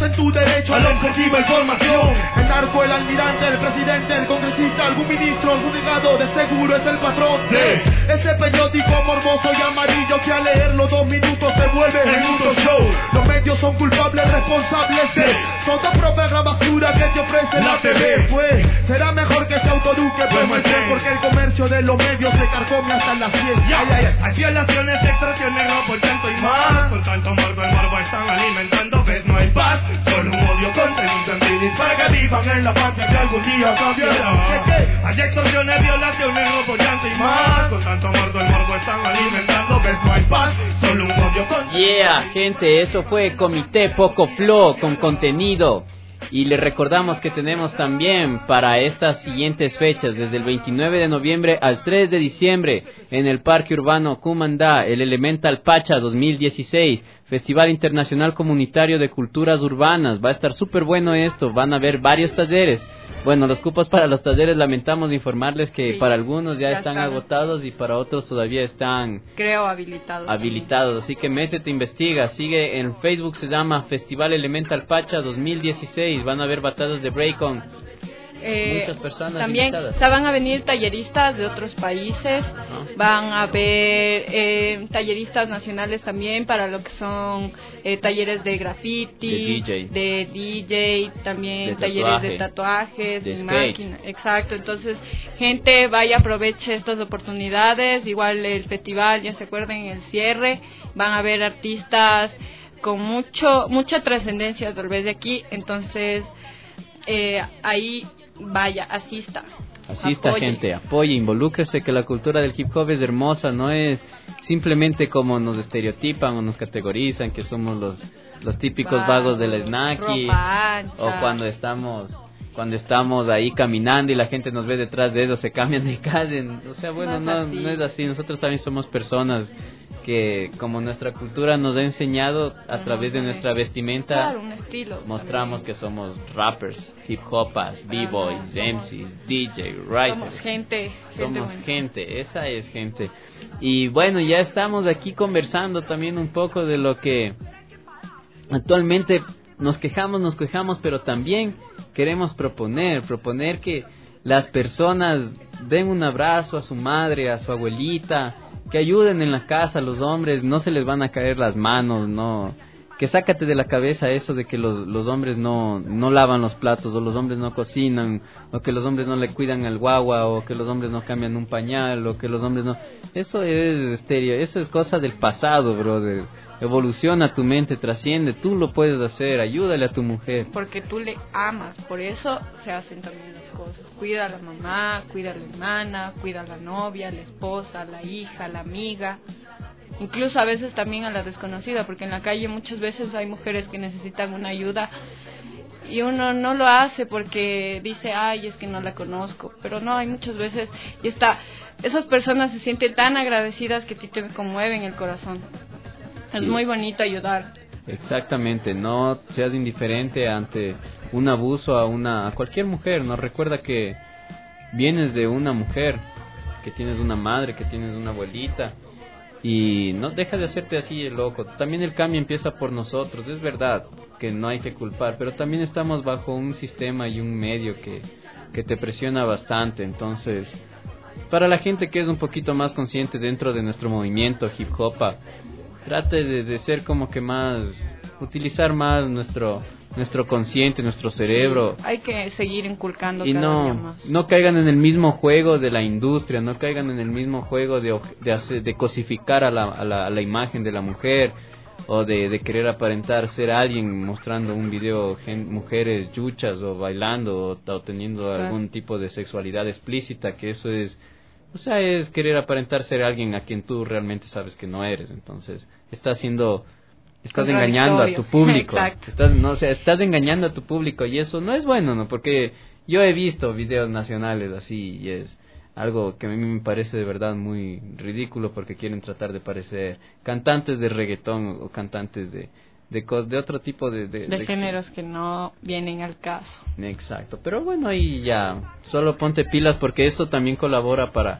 en tu derecho a la efectiva información. El narco, el almirante, el presidente, el congresista, algún ministro, algún delegado, de seguro es el patrón de ese periódico morboso y amarillo que al leerlo dos minutos se vuelve el minuto show. Los medios son culpables, responsables de toda propaganda basura que te ofrece la T V. Pues será mejor que se autoduque, pues muestre, porque el comercio de los medios se carcome hasta las cien. Ya, ya, ya. Hay violaciones, extorsiones, robo, llanto y más. Con tanto morbo, el morbo están alimentando, ves, no hay paz. Solo un odio contenido en bilis para que vivan en la patria que algún día cambiará. Hay extorsiones, violaciones, robo, llanto y más. Con tanto morbo, el morbo están alimentando, ves, no hay paz. Solo un odio contenido. Yeah, gente, eso fue Comité Poco Flow con contenido. Y les recordamos que tenemos también para estas siguientes fechas, desde el veintinueve de noviembre al tres de diciembre, en el Parque Urbano Cumandá, el Elemental Pacha dos mil dieciséis, Festival Internacional Comunitario de Culturas Urbanas. Va a estar súper bueno esto, van a haber varios talleres. Bueno, los cupos para los talleres, lamentamos informarles que sí, para algunos ya, ya están, están agotados y para otros todavía están, creo, habilitados. Habilitados, así que métete, investiga, sigue en Facebook, se llama Festival Elemental Pacha dos mil dieciséis, van a haber batallas de break-on. Eh, Muchas personas también invitadas. O sea, van a venir talleristas de otros países, ah. van a haber eh, talleristas nacionales también para lo que son eh, talleres de graffiti, de D J, de D J también de talleres tatuaje, de tatuajes, de de skate. máquina, exacto. Entonces, gente, vaya, aproveche estas oportunidades. Igual el festival, ya se acuerdan, en el cierre van a haber artistas con mucho mucha trascendencia tal vez de aquí. Entonces, eh, ahí vaya, asista. Asista, apoye. gente, apoye, involúcrese, que la cultura del hip hop es hermosa, no es simplemente como nos estereotipan o nos categorizan, que somos los los típicos Vago, vagos del snacky, o cuando estamos cuando estamos ahí caminando y la gente nos ve detrás de ellos, se cambian de calle. O sea, bueno, no, no es así. Nosotros también somos personas que, como nuestra cultura nos ha enseñado a uh-huh. través de nuestra vestimenta, claro, un estilo, mostramos también que somos rappers, hip hopas, b-boys, uh-huh. M Cs, D J, writers. Somos gente. Somos gente, gente, esa es gente. Y bueno, ya estamos aquí conversando también un poco de lo que actualmente nos quejamos, nos quejamos, pero también queremos proponer, proponer que las personas den un abrazo a su madre, a su abuelita, que ayuden en la casa a los hombres, no se les van a caer las manos, no, que sácate de la cabeza eso de que los, los hombres no, no lavan los platos, o los hombres no cocinan, o que los hombres no le cuidan al guagua, o que los hombres no cambian un pañal, o que los hombres no... Eso es estéreo, eso es cosa del pasado, brother. Evoluciona tu mente, trasciende, tú lo puedes hacer, ayúdale a tu mujer. Porque tú le amas, por eso se hacen también las cosas. Cuida a la mamá, cuida a la hermana, cuida a la novia, a la esposa, a la hija, a la amiga. Incluso a veces también a la desconocida, porque en la calle muchas veces hay mujeres que necesitan una ayuda y uno no lo hace porque dice, ay, es que no la conozco. Pero no, hay muchas veces, y está, esas personas se sienten tan agradecidas que a ti te conmueven el corazón. Es sí. muy bonito ayudar. Exactamente, no seas indiferente ante un abuso a una a cualquier mujer. No, recuerda que vienes de una mujer, que tienes una madre, que tienes una abuelita, y no deja de hacerte así el loco. También el cambio empieza por nosotros. Es verdad que no hay que culpar, pero también estamos bajo un sistema y un medio que, que te presiona bastante. Entonces, para la gente que es un poquito más consciente dentro de nuestro movimiento hip hop, trate de, de ser como que más, utilizar más nuestro nuestro consciente, nuestro cerebro. Sí, hay que seguir inculcando y cada no, día más. no caigan en el mismo juego de la industria, no caigan en el mismo juego de de, hacer, de cosificar a la, a, la, a la imagen de la mujer, o de, de querer aparentar ser alguien mostrando un video gen, mujeres yuchas o bailando o, o teniendo claro. algún tipo de sexualidad explícita, que eso es... O sea, es querer aparentar ser alguien a quien tú realmente sabes que no eres. Entonces, estás haciendo, estás engañando a tu público. Estás, no, o sea, estás engañando a tu público y eso no es bueno, ¿no? Porque yo he visto videos nacionales así y es algo que a mí me parece de verdad muy ridículo, porque quieren tratar de parecer cantantes de reggaetón o cantantes de de, de otro tipo de... De, de de géneros que no vienen al caso. Exacto, pero bueno, ahí ya, solo ponte pilas, porque eso también colabora para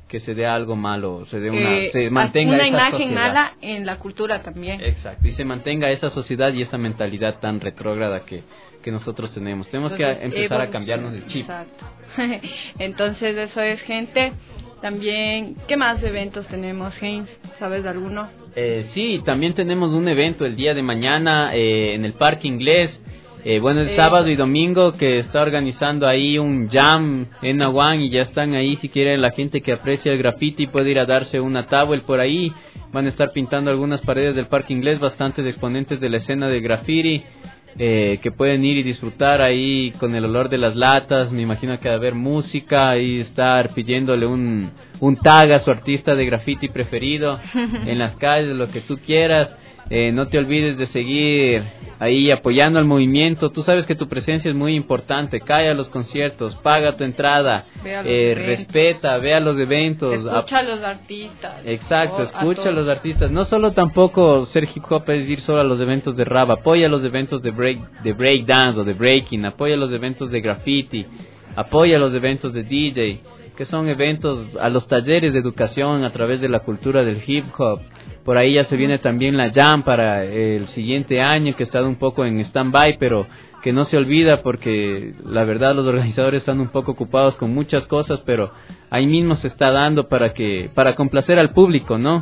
que se dé algo malo, se dé una, eh, se mantenga una esa imagen sociedad. mala en la cultura también. Exacto, y se mantenga esa sociedad y esa mentalidad tan retrógrada que, que nosotros tenemos. Tenemos Entonces, que empezar a evolución, cambiarnos el chip. Exacto. Entonces eso es, gente. También, ¿qué más eventos tenemos, Heinz? ¿Sabes de alguno? Eh, sí, también tenemos un evento el día de mañana eh, en el Parque Inglés. Eh, bueno, el Eh, sábado y domingo que está organizando ahí un jam en Nahuán y ya están ahí. Si quiere la gente que aprecia el graffiti puede ir a darse una tablet por ahí. Van a estar pintando algunas paredes del Parque Inglés, bastantes exponentes de la escena de graffiti. Eh, que pueden ir y disfrutar ahí con el olor de las latas. Me imagino que va a haber música y estar pidiéndole un, un tag a su artista de graffiti preferido en las calles, lo que tú quieras. Eh, no te olvides de seguir ahí apoyando al movimiento. Tú sabes que tu presencia es muy importante. Cae a los conciertos, paga tu entrada, eh, respeta, ve a los eventos, escucha a los artistas. Exacto, o, escucha a, a los artistas. No solo tampoco ser hip hop es ir solo a los eventos de rap. Apoya los eventos de break, de break dance o de breaking. Apoya los eventos de graffiti. Apoya los eventos de D J, que son eventos a los talleres de educación a través de la cultura del hip hop. Por ahí ya se viene también la Jam para el siguiente año, que ha estado un poco en stand-by, pero que no se olvida porque la verdad los organizadores están un poco ocupados con muchas cosas, pero ahí mismo se está dando para que para complacer al público, ¿no?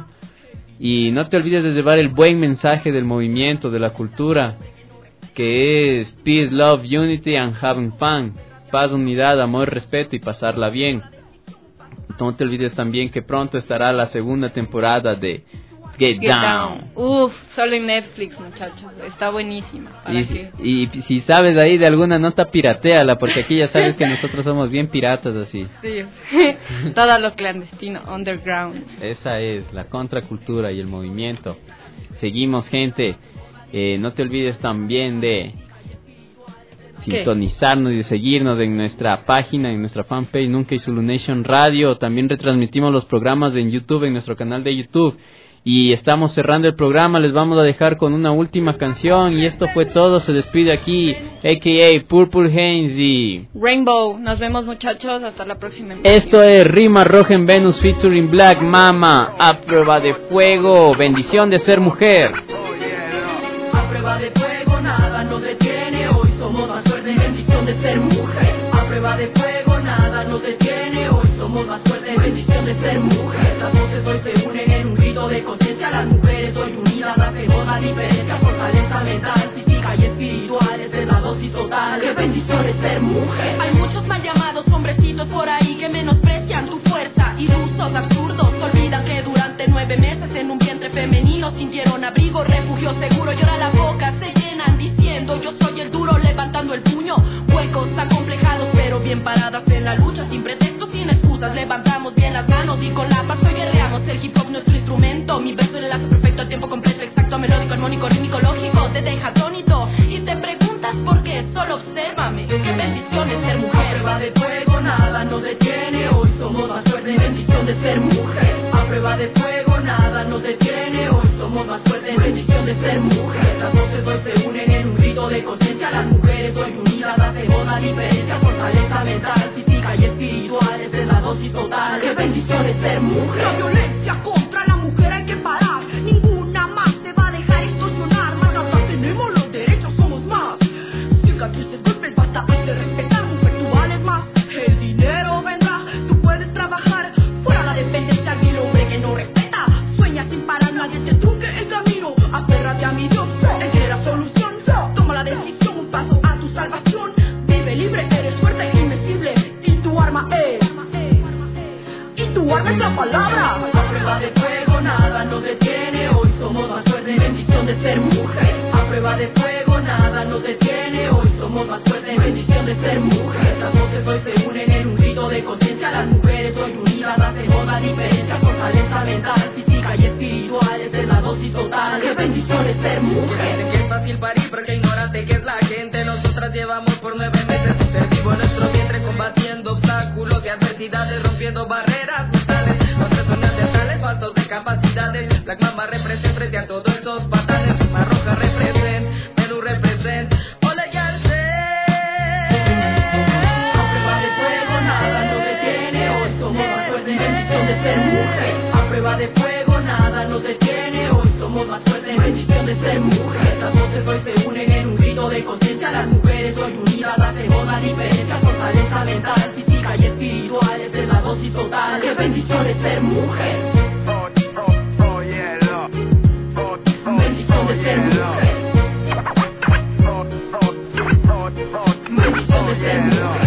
Y no te olvides de llevar el buen mensaje del movimiento, de la cultura, que es Peace, Love, Unity and Having Fun. Paz, unidad, amor, respeto y pasarla bien. No te olvides también que pronto estará la segunda temporada de Get, Get Down. Down. Uf, solo en Netflix, muchachos. Está buenísima. Para Y, que... y, y si sabes ahí de alguna nota, pirateala, porque aquí ya sabes que nosotros somos bien piratas así. Sí, todo lo clandestino, underground. Esa es la contracultura y el movimiento. Seguimos, gente. Eh, no te olvides también de sintonizarnos y de seguirnos en nuestra página, en nuestra fanpage Nunca y Zulu Nation Radio. También retransmitimos los programas en YouTube, en nuestro canal de YouTube. Y estamos cerrando el programa, les vamos a dejar con una última canción. Y esto fue todo, se despide aquí a k a. Purple Heinz y Rainbow. Nos vemos, muchachos, hasta la próxima. Esto es Rima Roja en Venus featuring Black Mama. A prueba de fuego, bendición de ser mujer. A prueba de fuego nada nos detiene, hoy somos más fuertes, bendición de ser mujer. A prueba de fuego nada nos detiene, hoy somos más fuertes, bendición de ser mujer. Las voces hoy se unen en un grito de conciencia, las mujeres hoy unidas hacemos la diferencia, fortaleza mental, física y espiritual, esa es la dosis total, qué bendición es ser mujer. Hay muchos mal llamados hombrecitos por ahí que menosprecian tu fuerza, ilusos, absurdos, olvidan que durante nueve meses en un vientre femenino sintieron abrigo, refugio seguro, y ahora la boca se llenan diciendo yo soy el duro, levantando el puño, huecos acomplejados pero bien paradas en la lucha, sin pretextos, sin excusas, levantamos bien las manos y con la paz hoy guerreamos, el hip hop nuestro instrumento, mi verso el enlace perfecto, a tiempo completo, exacto, melódico, armónico, rítmico, lógico, te deja atónito y te preguntas por qué, solo obsérvame, qué bendición es ser mujer. A prueba de fuego nada nos detiene, hoy somos más fuertes, bendición de ser mujer. A prueba de fuego nada nos detiene, hoy somos más fuertes, bendición de ser mujer. Las voces hoy se unen en un grito de conciencia, las mujeres hoy unidas hacemos la diferencia, fortaleza mental, física y espiritual, esa es la dosis total, qué bendición es ser mujer. La violencia contra la mujer hay que parar, ninguna más se va a dejar extorsionar, más acá tenemos los derechos, somos más, cicatrices, golpes, basta de respetar, mujer tú vales más, el dinero vendrá, tú puedes trabajar, fuera la dependencia del hombre que no respeta, sueña sin parar, nadie te trunque el camino, aférrate a mi Dios, él quiere la solución, toma la decisión, un paso a tu salvación, vive libre, eres fuerte e invencible, y tu arma es, y tu arma es la palabra. A prueba de fuego nada nos detiene, hoy somos más fuertes, bendición de ser mujer. A prueba de fuego nada nos detiene, hoy somos más fuertes, bendición de ser mujer. Las voces hoy se unen en un grito de conciencia, las mujeres hoy unidas hacemos la diferencia, fortaleza mental, física y espiritual, esa es la dosis total, qué bendición es ser mujer. Dicen que es fácil parir porque ignorante que es la gente, nosotras llevamos por nueve meses un ser vivo en nuestro vientre, combatiendo obstáculos y adversidades, rompiendo barreras brutales, nuestros sueños teatrales faltos de capacidades. Black Mama representa frente a todos esos patanes, Rima Roja represent, Menú represent, hola ya sé. A prueba de fuego nada nos detiene, hoy somos más fuertes, bendición de ser mental, física y espiritual. Esa es la dosis total. Qué bendición es ser mujer. Bendición de ser mujer. Bendición de ser mujer.